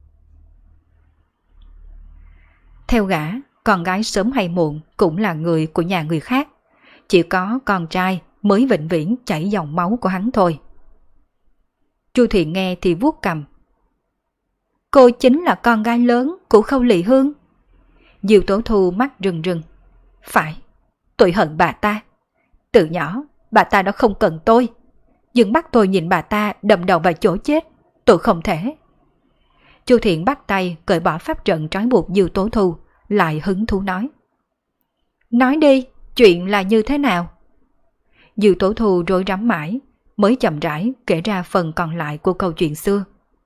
Theo gã, con gái sớm hay muộn cũng là người của nhà người khác, chỉ có con trai mới vĩnh viễn chảy dòng máu của hắn thôi. Chu Thiện nghe thì vuốt cằm. Cô chính là con gái lớn của Khâu Lị Hương. Diêu Tố Thu mắt rừng rừng. Phải, tôi hận bà ta. Từ nhỏ, bà ta đã không cần tôi, nhưng bắt tôi nhìn bà ta đâm đầu vào chỗ chết, tôi không thể. Chu Thiện bắt tay cởi bỏ pháp trận trói buộc Diêu Tố Thu, lại hứng thú nói. Nói đi, Chuyện là như thế nào? Diêu Tổ Thu rối rắm mãi, mới chậm rãi kể ra phần còn lại của câu chuyện xưa.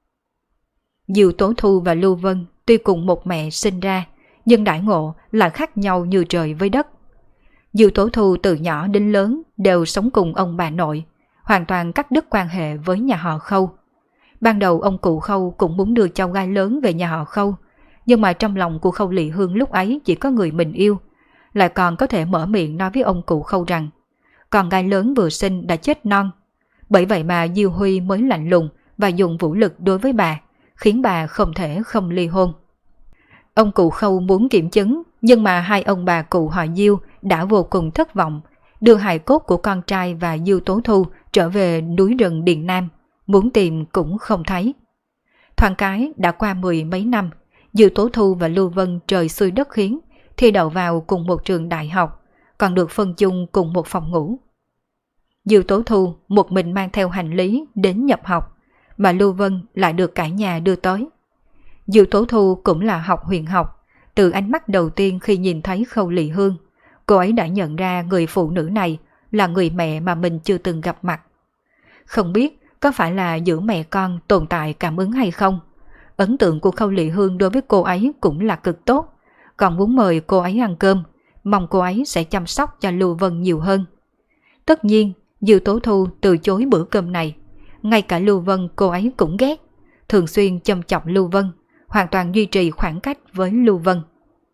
Diêu Tổ Thu và Lưu Vân tuy cùng một mẹ sinh ra, nhưng đãi ngộ lại khác nhau như trời với đất. Diêu Tổ Thu từ nhỏ đến lớn đều sống cùng ông bà nội, hoàn toàn cắt đứt quan hệ với nhà họ Khâu. Ban đầu ông cụ Khâu cũng muốn đưa cháu gái lớn về nhà họ Khâu, nhưng mà trong lòng của Khâu Lị Hương lúc ấy chỉ có người mình yêu, lại còn có thể mở miệng nói với ông cụ Khâu rằng con gái lớn vừa sinh đã chết non. Bởi vậy mà Diêu Huy mới lạnh lùng và dùng vũ lực đối với bà, khiến bà không thể không ly hôn. Ông cụ Khâu muốn kiểm chứng, nhưng mà hai ông bà cụ họ Diêu đã vô cùng thất vọng, đưa hài cốt của con trai và Diêu Tố Thu trở về núi rừng Điền Nam, muốn tìm cũng không thấy. Thoáng cái đã qua 10 mấy năm, Diêu Tố Thu và Lưu Vân trời xui đất khiến, thi đậu vào cùng một trường đại học, còn được phân chung cùng một phòng ngủ. Diêu Tố Thu một mình mang theo hành lý đến nhập học, mà Lưu Vân lại được cả nhà đưa tới. Diêu Tố Thu cũng là học huyền học, từ ánh mắt đầu tiên khi nhìn thấy Khâu Lị Hương, cô ấy đã nhận ra người phụ nữ này là người mẹ mà mình chưa từng gặp mặt. Không biết có phải là giữa mẹ con tồn tại cảm ứng hay không, ấn tượng của Khâu Lị Hương đối với cô ấy cũng là cực tốt, còn muốn mời cô ấy ăn cơm, mong cô ấy sẽ chăm sóc cho Lưu Vân nhiều hơn. Tất nhiên, Diêu Tố Thu từ chối bữa cơm này, ngay cả Lưu Vân cô ấy cũng ghét, thường xuyên châm chọc Lưu Vân, hoàn toàn duy trì khoảng cách với Lưu Vân.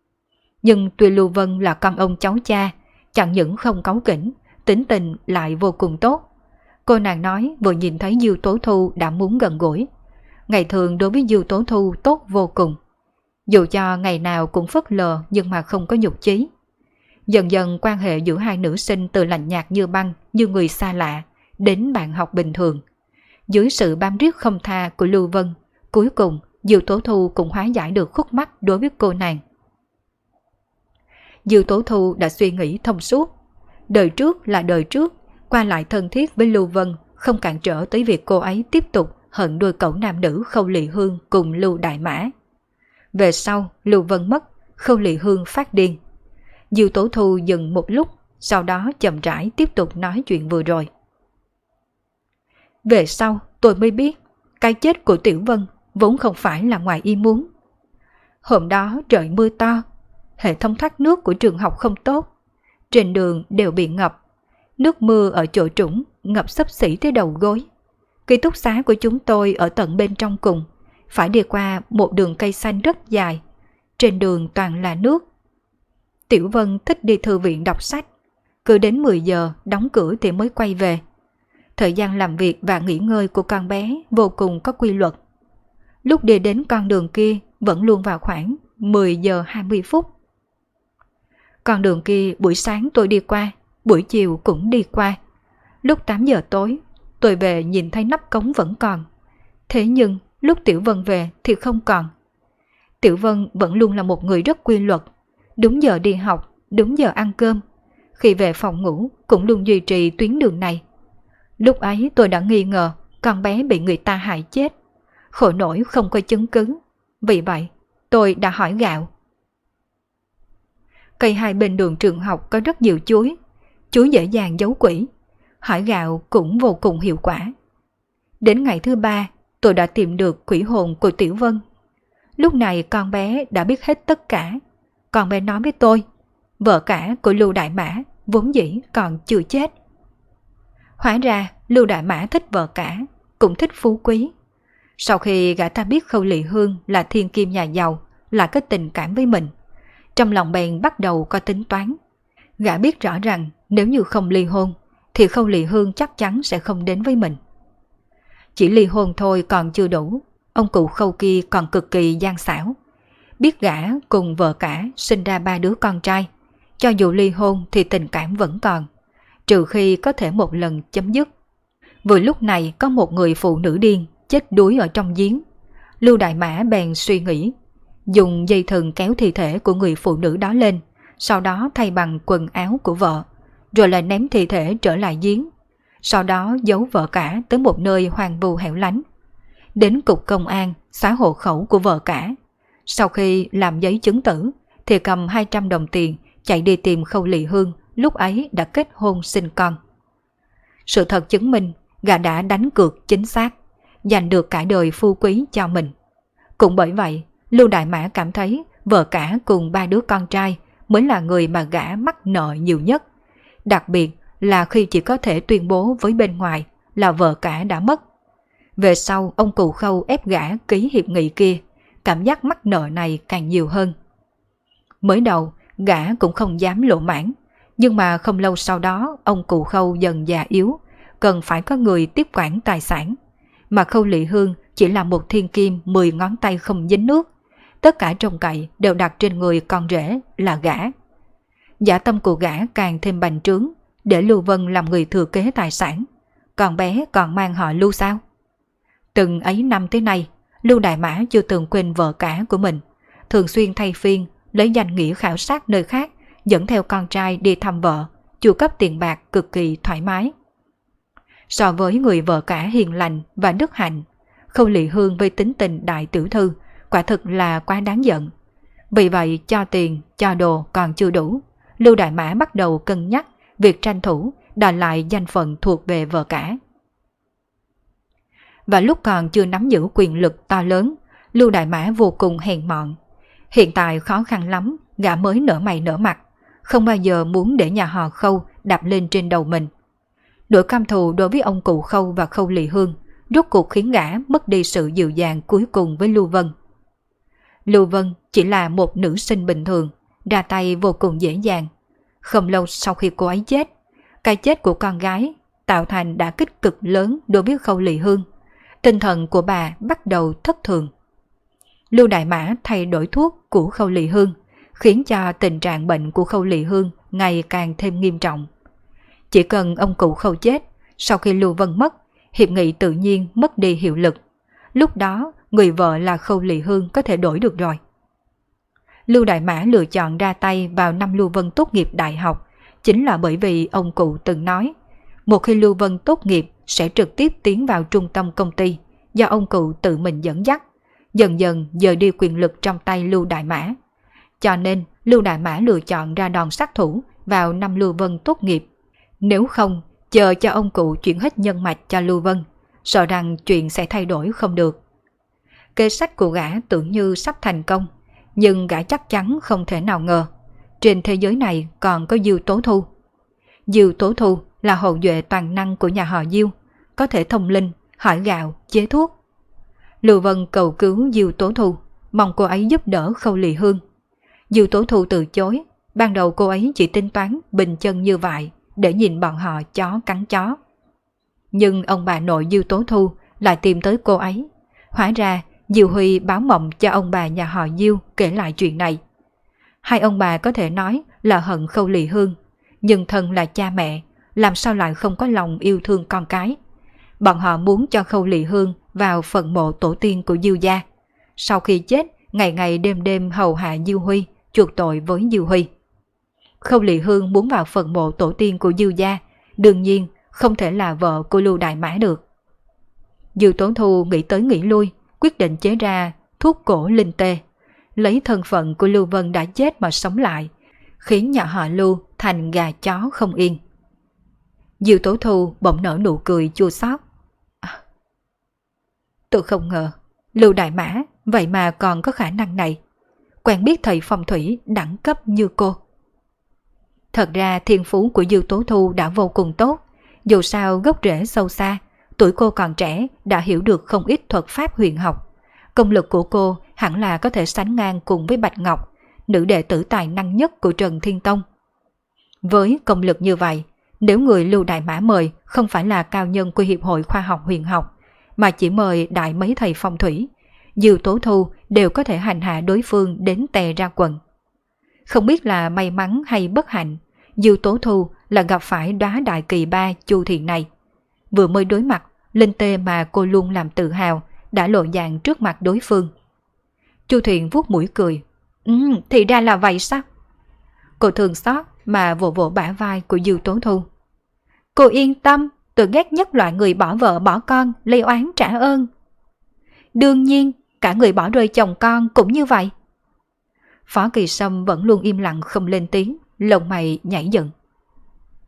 Nhưng tuy Lưu Vân là con ông cháu cha, chẳng những không cáu kỉnh, tính tình lại vô cùng tốt. Cô nàng nói vừa nhìn thấy Diêu Tố Thu đã muốn gần gũi. Ngày thường đối với Diêu Tố Thu tốt vô cùng. Dù cho ngày nào cũng phớt lờ nhưng mà không có nhục chí. Dần dần quan hệ giữa hai nữ sinh từ lạnh nhạt như băng, như người xa lạ, đến bạn học bình thường. Dưới sự bám riết không tha của Lưu Vân, cuối cùng Diêu Tố Thu cũng hóa giải được khúc mắc đối với cô nàng. Diêu Tố Thu đã suy nghĩ thông suốt. Đời trước là đời trước, qua lại thân thiết với Lưu Vân không cản trở tới việc cô ấy tiếp tục hận đôi cậu nam nữ Khâu Lị Hương cùng Lưu Đại Mã. Về sau, Lưu Vân mất, Khâu Lị Hương phát điên. Diêu Tố Thu dừng một lúc, sau đó chậm rãi tiếp tục nói chuyện vừa rồi. Về sau, tôi mới biết, cái chết của Tiểu Vân vốn không phải là ngoài ý muốn. Hôm đó trời mưa to, hệ thống thoát nước của trường học không tốt, trên đường đều bị ngập, nước mưa ở chỗ trũng ngập xấp xỉ tới đầu gối. Ký túc xá của chúng tôi ở tận bên trong cùng, phải đi qua một đường cây xanh rất dài, trên đường toàn là nước. Tiểu Vân thích đi thư viện đọc sách, cứ đến 10 giờ đóng cửa thì mới quay về. Thời gian làm việc và nghỉ ngơi của con bé vô cùng có quy luật. Lúc đi đến con đường kia vẫn luôn vào khoảng 10 giờ 20 phút. Con đường kia buổi sáng tôi đi qua, buổi chiều cũng đi qua. Lúc 8 giờ tối, tôi về nhìn thấy nắp cống vẫn còn. Thế nhưng lúc Tiểu Vân về thì không còn. Tiểu Vân vẫn luôn là một người rất quy luật, đúng giờ đi học, đúng giờ ăn cơm. Khi về phòng ngủ cũng luôn duy trì tuyến đường này. Lúc ấy tôi đã nghi ngờ con bé bị người ta hại chết, khổ nổi không có chứng cứ. Vì vậy, tôi đã hỏi Gạo. Cây hai bên đường trường học có rất nhiều chuối, chuối dễ dàng giấu quỷ. Hỏi Gạo cũng vô cùng hiệu quả. Đến ngày thứ 3, tôi đã tìm được quỷ hồn của Tiểu Vân. Lúc này con bé đã biết hết tất cả. Con bé nói với tôi, vợ cả của Lưu Đại Mã vốn dĩ còn chưa chết. Hóa ra Lưu Đại Mã thích vợ cả, cũng thích phú quý. Sau khi gã ta biết Khâu Lị Hương là thiên kim nhà giàu, là có tình cảm với mình, trong lòng bèn bắt đầu có tính toán. Gã biết rõ rằng nếu như không ly hôn thì Khâu Lị Hương chắc chắn sẽ không đến với mình. Chỉ ly hôn thôi còn chưa đủ, ông cụ Khâu kia còn cực kỳ gian xảo. Biết gã cùng vợ cả sinh ra 3 đứa con trai, cho dù ly hôn thì tình cảm vẫn còn, trừ khi có thể một lần chấm dứt. Vừa lúc này có một người phụ nữ điên chết đuối ở trong giếng. Lưu Đại Mã bèn suy nghĩ, dùng dây thừng kéo thi thể của người phụ nữ đó lên, sau đó thay bằng quần áo của vợ, rồi lại ném thi thể trở lại giếng. Sau đó giấu vợ cả tới một nơi hoang vu hẻo lánh. Đến cục công an xóa hộ khẩu của vợ cả. Sau khi làm giấy chứng tử thì cầm 200 đồng tiền chạy đi tìm Khâu Lị Hương lúc ấy đã kết hôn sinh con. Sự thật chứng minh gã đã đánh cược chính xác, giành được cả đời phú quý cho mình. Cũng bởi vậy, Lưu Đại Mã cảm thấy vợ cả cùng 3 đứa con trai mới là người mà gã mắc nợ nhiều nhất. Đặc biệt là khi chỉ có thể tuyên bố với bên ngoài là vợ cả đã mất. Về sau ông cụ Khâu ép gã ký hiệp nghị kia, cảm giác mắc nợ này càng nhiều hơn. Mới đầu, gã cũng không dám lộ mãn, nhưng mà không lâu sau đó ông cụ Khâu dần già yếu, cần phải có người tiếp quản tài sản. Mà Khâu Lị Hương chỉ là một thiên kim 10 ngón tay không dính nước, tất cả trông cậy đều đặt trên người con rể là gã. Dã tâm của gã càng thêm bành trướng, để Lưu Vân làm người thừa kế tài sản. Còn bé còn mang họ Lưu sao? Từng ấy năm tới nay, Lưu Đại Mã chưa từng quên vợ cả của mình, thường xuyên thay phiên lấy danh nghĩa khảo sát nơi khác, dẫn theo con trai đi thăm vợ, chu cấp tiền bạc cực kỳ thoải mái. So với người vợ cả hiền lành và đức hạnh, Khâu Lị Hương với tính tình đại tiểu thư quả thực là quá đáng giận. Vì vậy cho tiền, cho đồ còn chưa đủ, Lưu Đại Mã bắt đầu cân nhắc việc tranh thủ đòi lại danh phận thuộc về vợ cả. Và lúc còn chưa nắm giữ quyền lực to lớn, Lưu Đại Mã vô cùng hèn mọn. Hiện tại khó khăn lắm, gã mới nở mày nở mặt, không bao giờ muốn để nhà họ Khâu đạp lên trên đầu mình. Nỗi căm thù đối với ông cụ Khâu và Khâu Lị Hương rốt cuộc khiến gã mất đi sự dịu dàng cuối cùng với Lưu Vân. Lưu Vân chỉ là một nữ sinh bình thường, ra tay vô cùng dễ dàng. Không lâu sau khi cô ấy chết, cái chết của con gái tạo thành đả kích cực lớn đối với Khâu Lị Hương. Tinh thần của bà bắt đầu thất thường. Lưu Đại Mã thay đổi thuốc của Khâu Lị Hương, khiến cho tình trạng bệnh của Khâu Lị Hương ngày càng thêm nghiêm trọng. Chỉ cần ông cụ Khâu chết, sau khi Lưu Vân mất, hiệp nghị tự nhiên mất đi hiệu lực. Lúc đó, người vợ là Khâu Lị Hương có thể đổi được rồi. Lưu Đại Mã lựa chọn ra tay vào năm Lưu Vân tốt nghiệp đại học, chính là bởi vì ông cụ từng nói, một khi Lưu Vân tốt nghiệp sẽ trực tiếp tiến vào trung tâm công ty do ông cụ tự mình dẫn dắt, dần dần dời đi quyền lực trong tay Lưu Đại Mã. Cho nên Lưu Đại Mã lựa chọn ra đòn sát thủ vào năm Lưu Vân tốt nghiệp. Nếu không, chờ cho ông cụ chuyển hết nhân mạch cho Lưu Vân, sợ rằng chuyện sẽ thay đổi không được. Kế sách của gã tưởng như sắp thành công, nhưng gã chắc chắn không thể nào ngờ trên thế giới này còn có Diêu Tố Thu. Diêu Tố Thu là hậu duệ toàn năng của nhà họ Diêu, có thể thông linh, hỏi gạo, chế thuốc. Lưu Vân cầu cứu Diêu Tố Thu, mong cô ấy giúp đỡ Khâu Lị Hương. Diêu Tố Thu từ chối, ban đầu cô ấy chỉ tính toán bình chân như vậy để nhìn bọn họ chó cắn chó. Nhưng ông bà nội Diêu Tố Thu lại tìm tới cô ấy. Hóa ra Diêu Huy báo mộng cho ông bà nhà họ Diêu kể lại chuyện này. Hai ông bà có thể nói là hận Khâu Lị Hương, nhưng thân là cha mẹ, làm sao lại không có lòng yêu thương con cái. Bọn họ muốn cho Khâu Lị Hương vào phần mộ tổ tiên của Diêu gia. Sau khi chết, ngày ngày đêm đêm hầu hạ Diêu Huy, chuộc tội với Diêu Huy. Khâu Lị Hương muốn vào phần mộ tổ tiên của Diêu gia, đương nhiên không thể là vợ của Lưu Đại Mã được. Diêu Tố Thu nghĩ tới nghĩ lui, quyết định chế ra thuốc cổ linh tê, lấy thân phận của Lưu Vân đã chết mà sống lại, khiến nhà họ Lưu thành gà chó không yên. Diêu Tố Thu bỗng nở nụ cười chua xót. Tôi không ngờ Lưu Đại Mã vậy mà còn có khả năng này, quen biết thầy phong thủy đẳng cấp như cô. Thật ra thiên phú của Diêu Tố Thu đã vô cùng tốt, dù sao gốc rễ sâu xa, tuổi cô còn trẻ đã hiểu được không ít thuật pháp huyền học. Công lực của cô hẳn là có thể sánh ngang cùng với Bạch Ngọc, nữ đệ tử tài năng nhất của Trần Thiên Tông. Với công lực như vậy, nếu người Lưu Đại Mã mời không phải là cao nhân của Hiệp hội Khoa học Huyền học, mà chỉ mời đại mấy thầy phong thủy, Diêu Tố Thu đều có thể hành hạ đối phương đến tè ra quần. Không biết là may mắn hay bất hạnh, Diêu Tố Thu là gặp phải đóa đại kỳ ba Chu Thiện này. Vừa mới đối mặt, linh tê mà cô luôn làm tự hào đã lộ dạng trước mặt đối phương. Chu Thiện vuốt mũi cười. Thì ra là vậy sao? Cô thường xót mà vỗ vỗ bả vai của Diêu Tố Thu. Cô yên tâm, tôi ghét nhất loại người bỏ vợ bỏ con, lấy oán trả ơn. Đương nhiên, cả người bỏ rơi chồng con cũng như vậy. Phó Kỳ Sâm vẫn luôn im lặng không lên tiếng, lông mày nhảy dựng.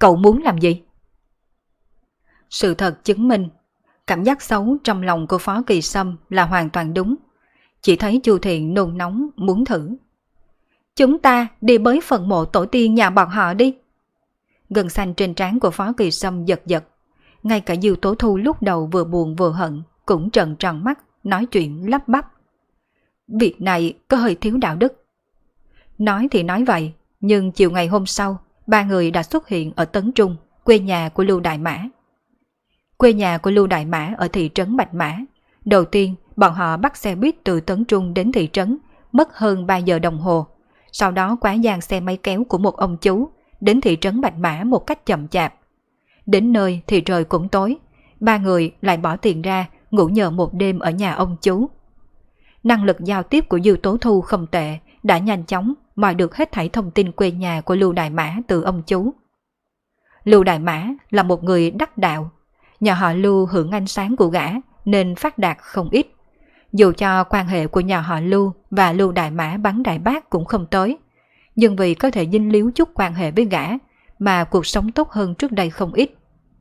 cậu muốn làm gì? Sự thật chứng minh, cảm giác xấu trong lòng của Phó Kỳ Sâm là hoàn toàn đúng. Chỉ thấy Chu Thiện nôn nóng muốn thử. Chúng ta đi bới phần mộ tổ tiên nhà bọn họ đi. Gân xanh trên trán của Phó Kỳ Sâm giật giật. Ngay cả Diêu Tố Thu lúc đầu vừa buồn vừa hận cũng trợn tròn mắt, nói chuyện lắp bắp. Việc này có hơi thiếu đạo đức. Nói thì nói vậy, nhưng chiều ngày hôm sau, ba người đã xuất hiện ở Tấn Trung, quê nhà của Lưu Đại Mã. Quê nhà của Lưu Đại Mã ở thị trấn Bạch Mã. Đầu tiên, bọn họ bắt xe buýt từ Tấn Trung đến thị trấn, mất hơn 3 giờ đồng hồ. Sau đó quá giang xe máy kéo của một ông chú đến thị trấn Bạch Mã một cách chậm chạp. Đến nơi thì trời cũng tối, ba người lại bỏ tiền ra ngủ nhờ một đêm ở nhà ông chú. Năng lực giao tiếp của Diêu Tố Thu không tệ, đã nhanh chóng moi được hết thảy thông tin quê nhà của Lưu Đại Mã từ ông chú. Lưu Đại Mã là một người đắc đạo, nhà họ Lưu hưởng ánh sáng của gã nên phát đạt không ít. Dù cho quan hệ của nhà họ Lưu và Lưu Đại Mã bắn đại bác cũng không tới, nhưng vì có thể dính líu chút quan hệ với gã mà cuộc sống tốt hơn trước đây không ít.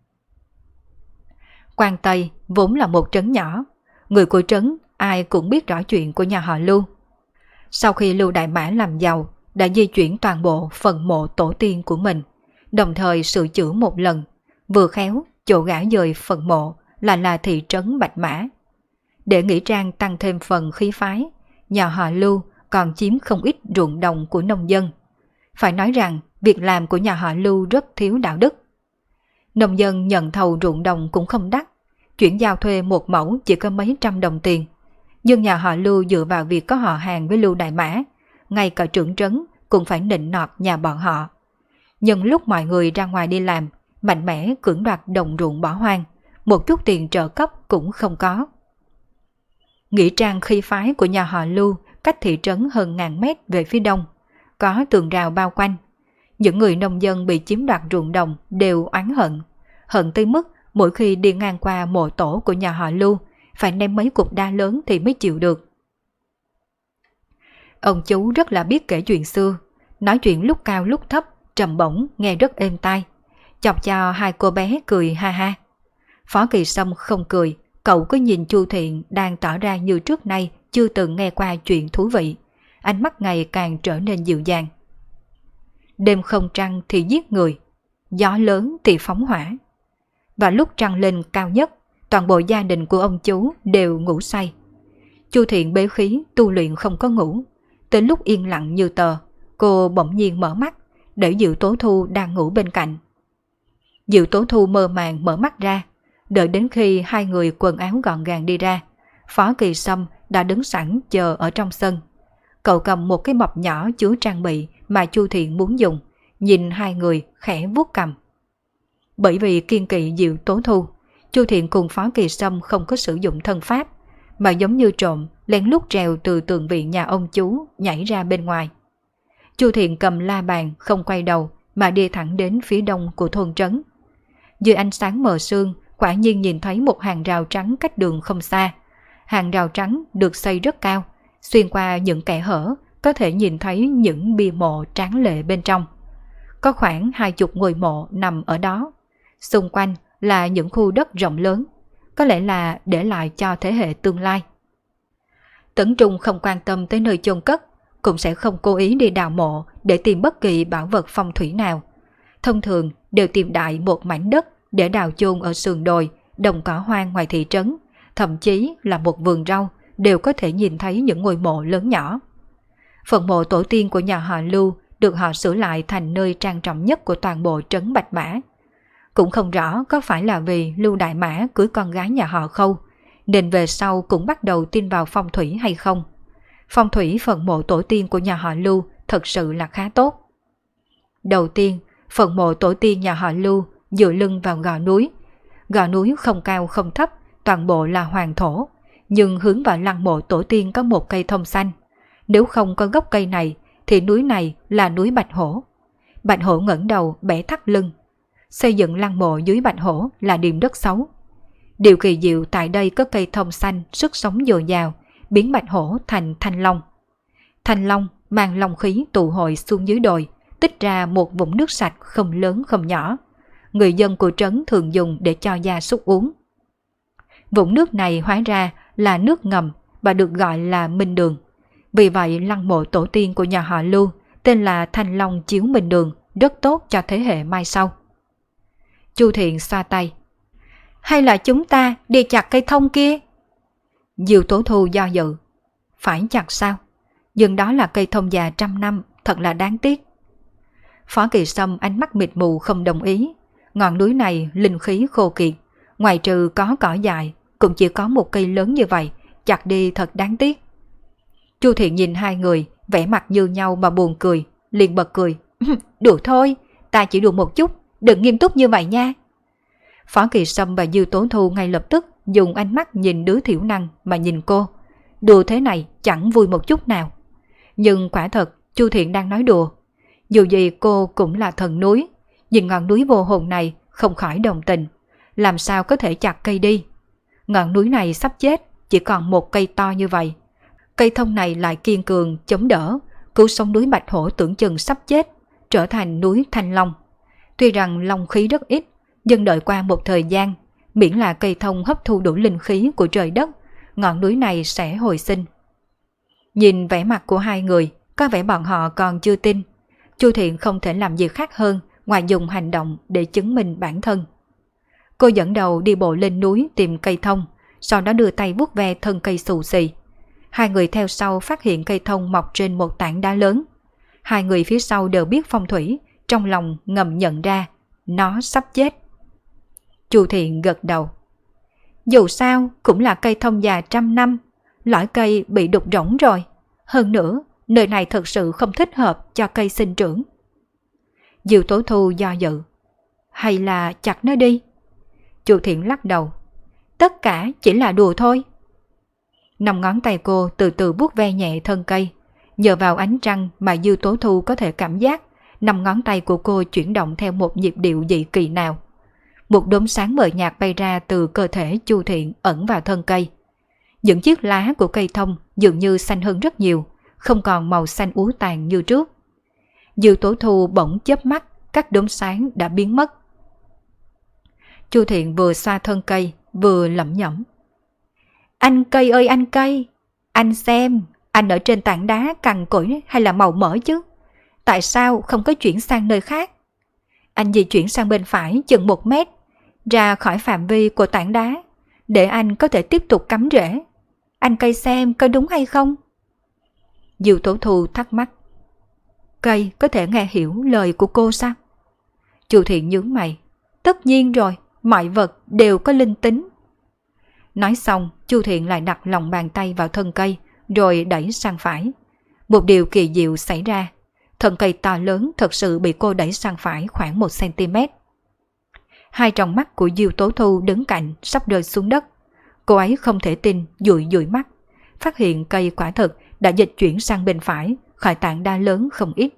Quan Tây vốn là một trấn nhỏ, người của trấn ai cũng biết rõ chuyện của nhà họ Lưu. Sau khi Lưu Đại Mã làm giàu, đã di chuyển toàn bộ phần mộ tổ tiên của mình, đồng thời sửa chữa một lần, vừa khéo chỗ gã dời phần mộ là thị trấn Bạch Mã. Để nghĩa trang tăng thêm phần khí phái, nhà họ Lưu còn chiếm không ít ruộng đồng của nông dân. Phải nói rằng việc làm của nhà họ Lưu rất thiếu đạo đức. Nông dân nhận thầu ruộng đồng cũng không đắt, chuyển giao thuê một mẫu chỉ có mấy trăm đồng tiền. Nhưng nhà họ Lưu dựa vào việc có họ hàng với Lưu Đại Mã, ngay cả trưởng trấn cũng phải nịnh nọt nhà bọn họ. Nhưng lúc mọi người ra ngoài đi làm, mạnh mẽ cưỡng đoạt đồng ruộng bỏ hoang, một chút tiền trợ cấp cũng không có. Nghĩa trang khí phái của nhà họ Lưu cách thị trấn hơn 1000 mét về phía đông, có tường rào bao quanh. Những người nông dân bị chiếm đoạt ruộng đồng đều oán hận tới mức mỗi khi đi ngang qua mộ tổ của nhà họ Lưu phải ném mấy cục đá lớn thì mới chịu được. Ông chú rất là biết kể chuyện xưa, nói chuyện lúc cao lúc thấp, trầm bổng nghe rất êm tai, chọc cho hai cô bé cười ha ha. Phó Kỳ Sâm không cười, cậu cứ nhìn Chu Thiện đang tỏ ra như trước nay chưa từng nghe qua chuyện thú vị, ánh mắt ngày càng trở nên dịu dàng. Đêm không trăng thì giết người, gió lớn thì phóng hỏa. Và lúc trăng lên cao nhất, toàn bộ gia đình của ông chú đều ngủ say. Chu Thiện bế khí tu luyện không có ngủ. Tới lúc yên lặng như tờ, cô bỗng nhiên mở mắt, để Diệu Tố Thu đang ngủ bên cạnh. Diệu Tố Thu mơ màng mở mắt ra, đợi đến khi hai người quần áo gọn gàng đi ra, Phó Kỳ Sâm đã đứng sẵn chờ ở trong sân. Cậu cầm một cái bọc nhỏ chứa trang bị mà Chu Thiện muốn dùng, nhìn hai người khẽ vuốt cầm. Bởi vì kiêng kỵ Diệu Tố Thu, Chu Thiện cùng Phó Kỳ Sâm không có sử dụng thân pháp, mà giống như trộm lén lút trèo từ tường viện nhà ông chú nhảy ra bên ngoài. Chu Thiện cầm la bàn không quay đầu mà đi thẳng đến phía đông của thôn trấn. Dưới ánh sáng mờ sương, quả nhiên nhìn thấy một hàng rào trắng cách đường không xa. Hàng rào trắng được xây rất cao, xuyên qua những kẽ hở có thể nhìn thấy những bia mộ tráng lệ bên trong. Có khoảng 20 ngôi mộ nằm ở đó. Xung quanh là những khu đất rộng lớn, có lẽ là để lại cho thế hệ tương lai. Tấn Trung không quan tâm tới nơi chôn cất, cũng sẽ không cố ý đi đào mộ để tìm bất kỳ bảo vật phong thủy nào. Thông thường đều tìm đại một mảnh đất để đào chôn ở sườn đồi, đồng cỏ hoang ngoài thị trấn, thậm chí là một vườn rau đều có thể nhìn thấy những ngôi mộ lớn nhỏ. Phần mộ tổ tiên của nhà họ Lưu được họ sửa lại thành nơi trang trọng nhất của toàn bộ trấn Bạch Mã. Cũng không rõ có phải là vì Lưu Đại Mã cưới con gái nhà họ Khâu, nên về sau cũng bắt đầu tin vào phong thủy hay không. Phong thủy phần mộ tổ tiên của nhà họ Lưu thật sự là khá tốt. Đầu tiên, phần mộ tổ tiên nhà họ Lưu dựa lưng vào gò núi. Gò núi không cao không thấp, toàn bộ là hoàng thổ, nhưng hướng vào lăng mộ tổ tiên có một cây thông xanh. Nếu không có gốc cây này, thì núi này là núi Bạch Hổ. Bạch Hổ ngẩng đầu bẻ thắt lưng. Xây dựng lăng mộ dưới Bạch Hổ là điềm đất xấu. Điều kỳ diệu tại đây có cây thông xanh sức sống dồi dào, biến Bạch Hổ thành Thanh Long. Thanh Long mang long khí tụ hội xuống dưới đồi, tích ra một vũng nước sạch không lớn không nhỏ, người dân của trấn thường dùng để cho gia súc uống. Vũng nước này hóa ra là nước ngầm và được gọi là Minh Đường. Vì vậy lăng mộ tổ tiên của nhà họ Lưu tên là Thanh Long Chiếu Minh Đường, rất tốt cho thế hệ mai sau. Chu Thiện xoa tay. Hay là chúng ta đi chặt cây thông kia? Diêu Tố Thu do dự. Phải chặt sao? Nhưng đó là cây thông già 100 năm, thật là đáng tiếc. Phó Kỳ Sâm ánh mắt mịt mù không đồng ý. Ngọn núi này linh khí khô kiệt, ngoài trừ có cỏ dại, cũng chỉ có một cây lớn như vậy, chặt đi thật đáng tiếc. Chu Thiện nhìn hai người, vẻ mặt như nhau mà buồn cười, liền bật cười. Đùa thôi, ta chỉ đùa một chút, đừng nghiêm túc như vậy nha. Phó Kỳ Sâm và Diêu Tố Thu ngay lập tức dùng ánh mắt nhìn đứa thiểu năng mà nhìn cô. Đùa thế này chẳng vui một chút nào. Nhưng quả thật, Chu Thiện đang nói đùa. Dù gì cô cũng là thần núi, nhìn ngọn núi vô hồn này không khỏi đồng tình. Làm sao có thể chặt cây đi? Ngọn núi này sắp chết, chỉ còn một cây to như vậy. Cây thông này lại kiên cường, chống đỡ, cứu sống núi Bạch Hổ tưởng chừng sắp chết, trở thành núi Thanh Long. Tuy rằng long khí rất ít, nhưng đợi qua một thời gian, miễn là cây thông hấp thu đủ linh khí của trời đất, ngọn núi này sẽ hồi sinh. Nhìn vẻ mặt của hai người, có vẻ bọn họ còn chưa tin. Chu Thiện không thể làm gì khác hơn ngoài dùng hành động để chứng minh bản thân. Cô dẫn đầu đi bộ lên núi tìm cây thông, sau đó đưa tay vuốt ve thân cây xù xì. Hai người theo sau phát hiện cây thông mọc trên một tảng đá lớn. Hai người phía sau đều biết phong thủy, trong lòng ngầm nhận ra nó sắp chết. Chu Thiện gật đầu. Dù sao cũng là cây thông già 100 năm, lõi cây bị đục rỗng rồi. Hơn nữa, nơi này thật sự không thích hợp cho cây sinh trưởng. Diêu Tố Thu do dự. Hay là chặt nó đi? Chu Thiện lắc đầu. Tất cả chỉ là đùa thôi. 5 ngón tay cô từ từ vuốt ve nhẹ thân cây. Nhờ vào ánh trăng mà Diêu Tố Thu có thể cảm giác 5 ngón tay của cô chuyển động theo một nhịp điệu dị kỳ nào. Một đốm sáng mờ nhạt bay ra từ cơ thể Chu Thiện ẩn vào thân cây. Những chiếc lá của cây thông dường như xanh hơn rất nhiều, không còn màu xanh úa tàn như trước. Diêu Tố Thu bỗng chớp mắt, các đốm sáng đã biến mất. Chu Thiện vừa xoa thân cây, vừa lẩm nhẩm. Anh cây ơi anh cây, anh xem, anh ở trên tảng đá cằn cỗi hay là màu mỡ chứ? Tại sao không có chuyển sang nơi khác? Anh di chuyển sang bên phải chừng 1 mét, ra khỏi phạm vi của tảng đá, để anh có thể tiếp tục cắm rễ. Anh cây xem có đúng hay không? Diêu Tố Thu thắc mắc. Cây có thể nghe hiểu lời của cô sao? Chu Thiện nhướng mày. Tất nhiên rồi, mọi vật đều có linh tính. Nói xong, Chu Thiện lại đặt lòng bàn tay vào thân cây, rồi đẩy sang phải. Một điều kỳ diệu xảy ra. Thân cây to lớn thật sự bị cô đẩy sang phải khoảng 1 cm. Hai tròng mắt của Diêu Tố Thu đứng cạnh sắp rơi xuống đất. Cô ấy không thể tin, dụi dụi mắt, phát hiện cây quả thực đã dịch chuyển sang bên phải, khỏi tảng đá lớn không ít.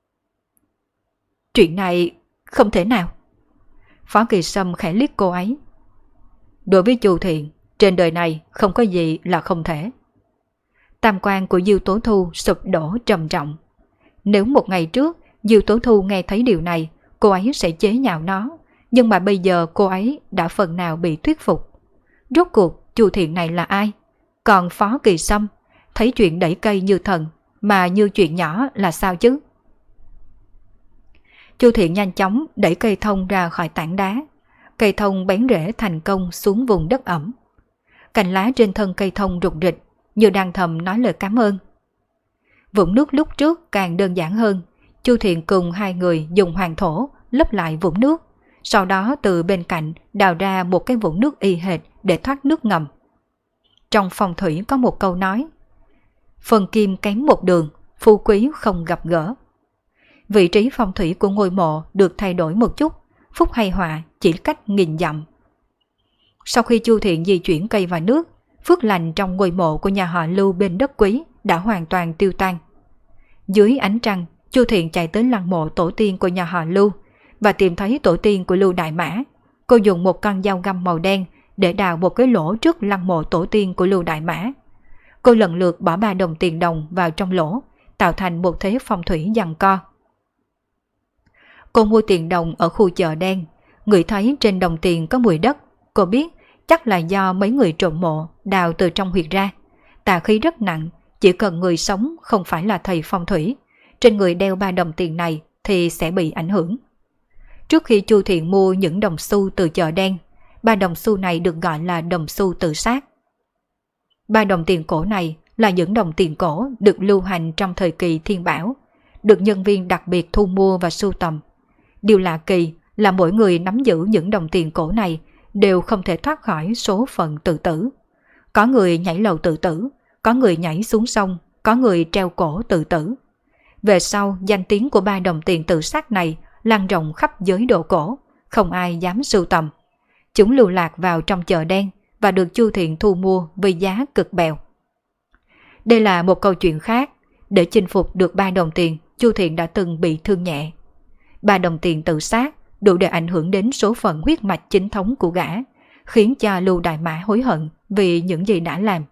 Chuyện này không thể nào. Phó Kỳ Sâm khẽ liếc cô ấy. Đối với Chu Thiện, trên đời này không có gì là không thể. Tam quan của Diêu Tố Thu sụp đổ trầm trọng. Nếu một ngày trước Diêu Tố Thu nghe thấy điều này, cô ấy sẽ chế nhạo nó, nhưng mà bây giờ cô ấy đã phần nào bị thuyết phục. Rốt cuộc Chu Thiện này là ai? Còn Phó Kỳ Sâm, thấy chuyện đẩy cây như thần, mà như chuyện nhỏ là sao chứ? Chu Thiện nhanh chóng đẩy cây thông ra khỏi tảng đá. Cây thông bén rễ thành công xuống vùng đất ẩm. Cành lá trên thân cây thông rụng rịch, như đang thầm nói lời cảm ơn. Vũng nước lúc trước càng đơn giản hơn. Chu Thiện cùng hai người dùng hoàng thổ lấp lại vũng nước, sau đó từ bên cạnh đào ra một cái vũng nước y hệt để thoát nước ngầm. Trong phong thủy có một câu nói: phần kim kém một đường, phú quý không gặp gỡ. Vị trí phong thủy của ngôi mộ được thay đổi một chút, phúc hay họa chỉ cách nghìn dặm. Sau khi Chu Thiện di chuyển cây và nước, phước lành trong ngôi mộ của nhà họ Lưu bên đất Quý đã hoàn toàn tiêu tan. Dưới ánh trăng, Chu Thiện chạy tới lăng mộ tổ tiên của nhà họ Lưu và tìm thấy tổ tiên của Lưu Đại Mã. Cô dùng một con dao găm màu đen để đào một cái lỗ trước lăng mộ tổ tiên của Lưu Đại Mã. Cô lần lượt bỏ 3 đồng tiền đồng vào trong lỗ, tạo thành một thế phong thủy giằng co. Cô mua tiền đồng ở khu chợ đen, ngửi thấy trên đồng tiền có mùi đất. Cô biết chắc là do mấy người trộm mộ đào từ trong huyệt ra. Tà khí rất nặng, chỉ cần người sống không phải là thầy phong thủy, trên người đeo 3 đồng tiền này thì sẽ bị ảnh hưởng. Trước khi Chu Thiện mua những đồng xu từ chợ đen, 3 đồng xu này được gọi là đồng xu tự sát. 3 đồng tiền cổ này là những đồng tiền cổ được lưu hành trong thời kỳ Thiên Bảo, được nhân viên đặc biệt thu mua và sưu tầm. Điều lạ kỳ là mỗi người nắm giữ những đồng tiền cổ này đều không thể thoát khỏi số phận tự tử. Có người nhảy lầu tự tử, có người nhảy xuống sông, có người treo cổ tự tử. Về sau, danh tiếng của 3 đồng tiền tự sát này lan rộng khắp giới đồ cổ, không ai dám sưu tầm. Chúng lưu lạc vào trong chợ đen và được Chu Thiện thu mua với giá cực bèo. Đây là một câu chuyện khác. Để chinh phục được 3 đồng tiền, Chu Thiện đã từng bị thương nhẹ. 3 đồng tiền tự sát đủ để ảnh hưởng đến số phận huyết mạch chính thống của gã, khiến cho Lưu Đại Mã hối hận vì những gì đã làm.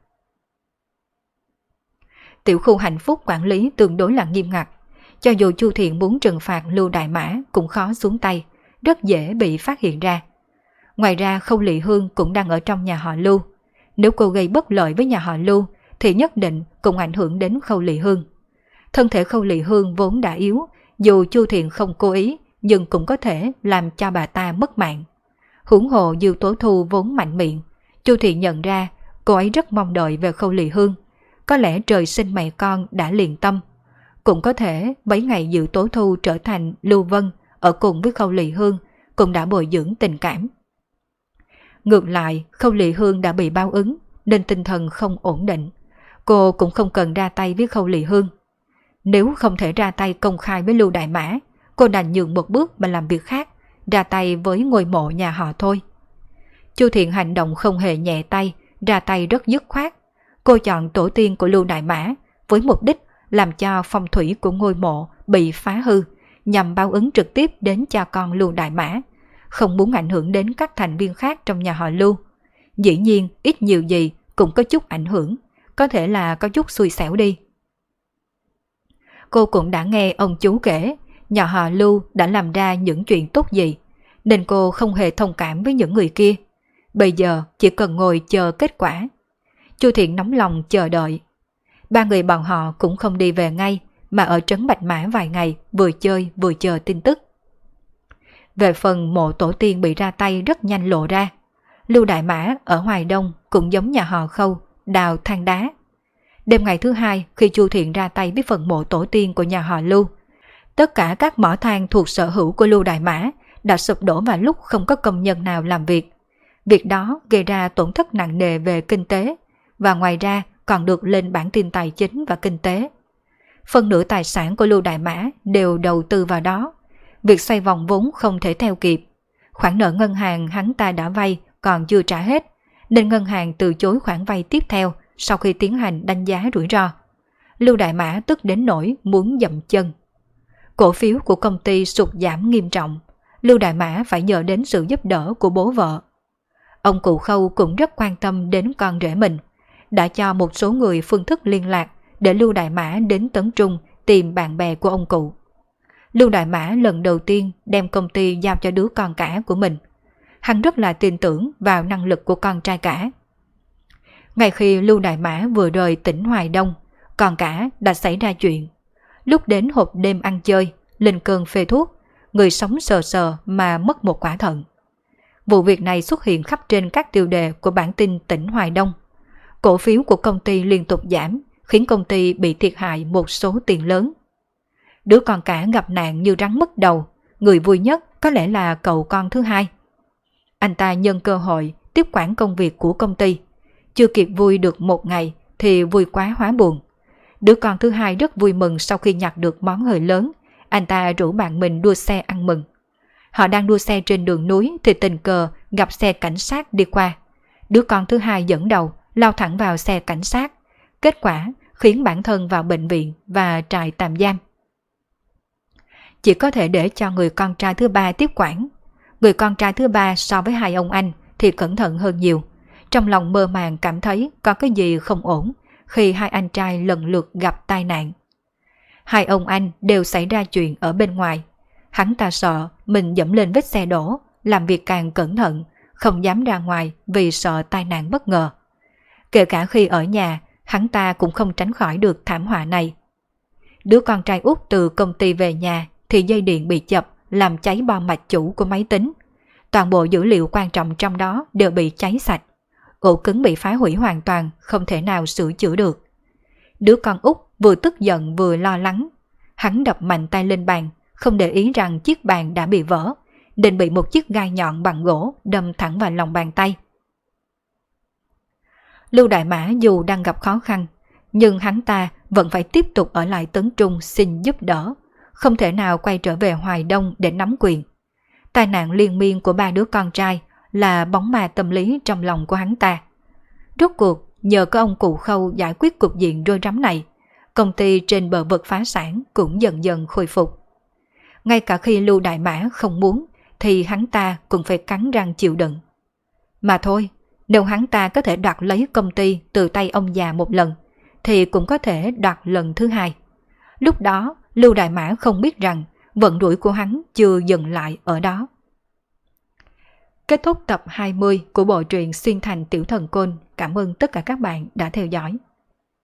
Tiểu khu hạnh phúc quản lý tương đối là nghiêm ngặt. Cho dù Chu Thiện muốn trừng phạt Lưu Đại Mã cũng khó xuống tay, rất dễ bị phát hiện ra. Ngoài ra Khâu Lị Hương cũng đang ở trong nhà họ Lưu. Nếu cô gây bất lợi với nhà họ Lưu thì nhất định cũng ảnh hưởng đến Khâu Lị Hương. Thân thể Khâu Lị Hương vốn đã yếu, dù Chu Thiện không cố ý nhưng cũng có thể làm cho bà ta mất mạng. Huống hồ Diêu Tố Thu vốn mạnh miệng, Chu Thiện nhận ra cô ấy rất mong đợi về Khâu Lị Hương. Có lẽ trời sinh mẹ con đã liền tâm. Cũng có thể mấy ngày Diêu Tố Thu trở thành Lưu Vân ở cùng với Khâu Lị Hương cũng đã bồi dưỡng tình cảm. Ngược lại, Khâu Lị Hương đã bị báo ứng nên tinh thần không ổn định. Cô cũng không cần ra tay với Khâu Lị Hương. Nếu không thể ra tay công khai với Lưu Đại Mã, cô đành nhường một bước mà làm việc khác, ra tay với ngôi mộ nhà họ thôi. Chu Thiện hành động không hề nhẹ tay, ra tay rất dứt khoát. Cô chọn tổ tiên của Lưu Đại Mã với mục đích làm cho phong thủy của ngôi mộ bị phá hư, nhằm báo ứng trực tiếp đến cha con Lưu Đại Mã, không muốn ảnh hưởng đến các thành viên khác trong nhà họ Lưu. Dĩ nhiên ít nhiều gì cũng có chút ảnh hưởng, có thể là có chút xui xẻo đi. Cô cũng đã nghe ông chú kể nhà họ Lưu đã làm ra những chuyện tốt gì, nên cô không hề thông cảm với những người kia. Bây giờ chỉ cần ngồi chờ kết quả. Chu Thiện nóng lòng chờ đợi. 3 người bọn họ cũng không đi về ngay, mà ở trấn Bạch Mã vài ngày, vừa chơi vừa chờ tin tức. Về phần mộ tổ tiên bị ra tay rất nhanh lộ ra. Lưu Đại Mã ở Hoài Đông cũng giống nhà họ Khâu, đào than đá. Đêm ngày thứ 2 khi Chu Thiện ra tay với phần mộ tổ tiên của nhà họ Lưu, tất cả các mỏ than thuộc sở hữu của Lưu Đại Mã đã sụp đổ vào lúc không có công nhân nào làm việc. Việc đó gây ra tổn thất nặng nề về kinh tế, và ngoài ra còn được lên bản tin tài chính và kinh tế. Phần nửa tài sản của Lưu Đại Mã đều đầu tư vào đó. Việc xoay vòng vốn không thể theo kịp. Khoản nợ ngân hàng hắn ta đã vay còn chưa trả hết, nên ngân hàng từ chối khoản vay tiếp theo sau khi tiến hành đánh giá rủi ro. Lưu Đại Mã tức đến nỗi muốn dậm chân. Cổ phiếu của công ty sụt giảm nghiêm trọng. Lưu Đại Mã phải nhờ đến sự giúp đỡ của bố vợ. Ông cụ Khâu cũng rất quan tâm đến con rể mình, đã cho một số người phương thức liên lạc để Lưu Đại Mã đến Tấn Trung tìm bạn bè của ông cụ. Lưu Đại Mã lần đầu tiên đem công ty giao cho đứa con cả của mình. Hắn rất là tin tưởng vào năng lực của con trai cả. Ngay khi Lưu Đại Mã vừa rời tỉnh Hoài Đông, con cả đã xảy ra chuyện. Lúc đến hộp đêm ăn chơi, lên cơn phê thuốc, người sống sờ sờ mà mất một quả thận. Vụ việc này xuất hiện khắp trên các tiêu đề của bản tin tỉnh Hoài Đông. Cổ phiếu của công ty liên tục giảm, khiến công ty bị thiệt hại một số tiền lớn. Đứa con cả gặp nạn như rắn mất đầu, người vui nhất có lẽ là cậu con thứ hai. Anh ta nhân cơ hội tiếp quản công việc của công ty. Chưa kịp vui được một ngày thì vui quá hóa buồn. Đứa con thứ hai rất vui mừng sau khi nhặt được món hời lớn. Anh ta rủ bạn mình đua xe ăn mừng. Họ đang đua xe trên đường núi thì tình cờ gặp xe cảnh sát đi qua. Đứa con thứ hai dẫn đầu lao thẳng vào xe cảnh sát. Kết quả khiến bản thân vào bệnh viện và trại tạm giam. Chỉ có thể để cho người con trai thứ ba tiếp quản. Người con trai thứ ba so với hai ông anh thì cẩn thận hơn nhiều. Trong lòng mơ màng cảm thấy có cái gì không ổn khi hai anh trai lần lượt gặp tai nạn. Hai ông anh đều xảy ra chuyện ở bên ngoài. Hắn ta sợ mình dẫm lên vết xe đổ, làm việc càng cẩn thận, không dám ra ngoài vì sợ tai nạn bất ngờ. Kể cả khi ở nhà, hắn ta cũng không tránh khỏi được thảm họa này. Đứa con trai út từ công ty về nhà thì dây điện bị chập làm cháy bo mạch chủ của máy tính. Toàn bộ dữ liệu quan trọng trong đó đều bị cháy sạch. Ổ cứng bị phá hủy hoàn toàn, không thể nào sửa chữa được. Đứa con út vừa tức giận vừa lo lắng. Hắn đập mạnh tay lên bàn, không để ý rằng chiếc bàn đã bị vỡ, nên bị một chiếc gai nhọn bằng gỗ đâm thẳng vào lòng bàn tay. Lưu Đại Mã dù đang gặp khó khăn, nhưng hắn ta vẫn phải tiếp tục ở lại Tấn Trung xin giúp đỡ, không thể nào quay trở về Hoài Đông để nắm quyền. Tai nạn liên miên của ba đứa con trai là bóng ma tâm lý trong lòng của hắn ta. Rốt cuộc, nhờ có ông cụ Khâu giải quyết cục diện rối rắm này, công ty trên bờ vực phá sản cũng dần dần khôi phục. Ngay cả khi Lưu Đại Mã không muốn, thì hắn ta cũng phải cắn răng chịu đựng. Mà thôi, nếu hắn ta có thể đoạt lấy công ty từ tay ông già một lần, thì cũng có thể đoạt lần thứ hai. Lúc đó, Lưu Đại Mã không biết rằng vận đuổi của hắn chưa dừng lại ở đó. Kết thúc tập 20 của bộ truyện Xuyên Thành Tiểu Thần Côn. Cảm ơn tất cả các bạn đã theo dõi.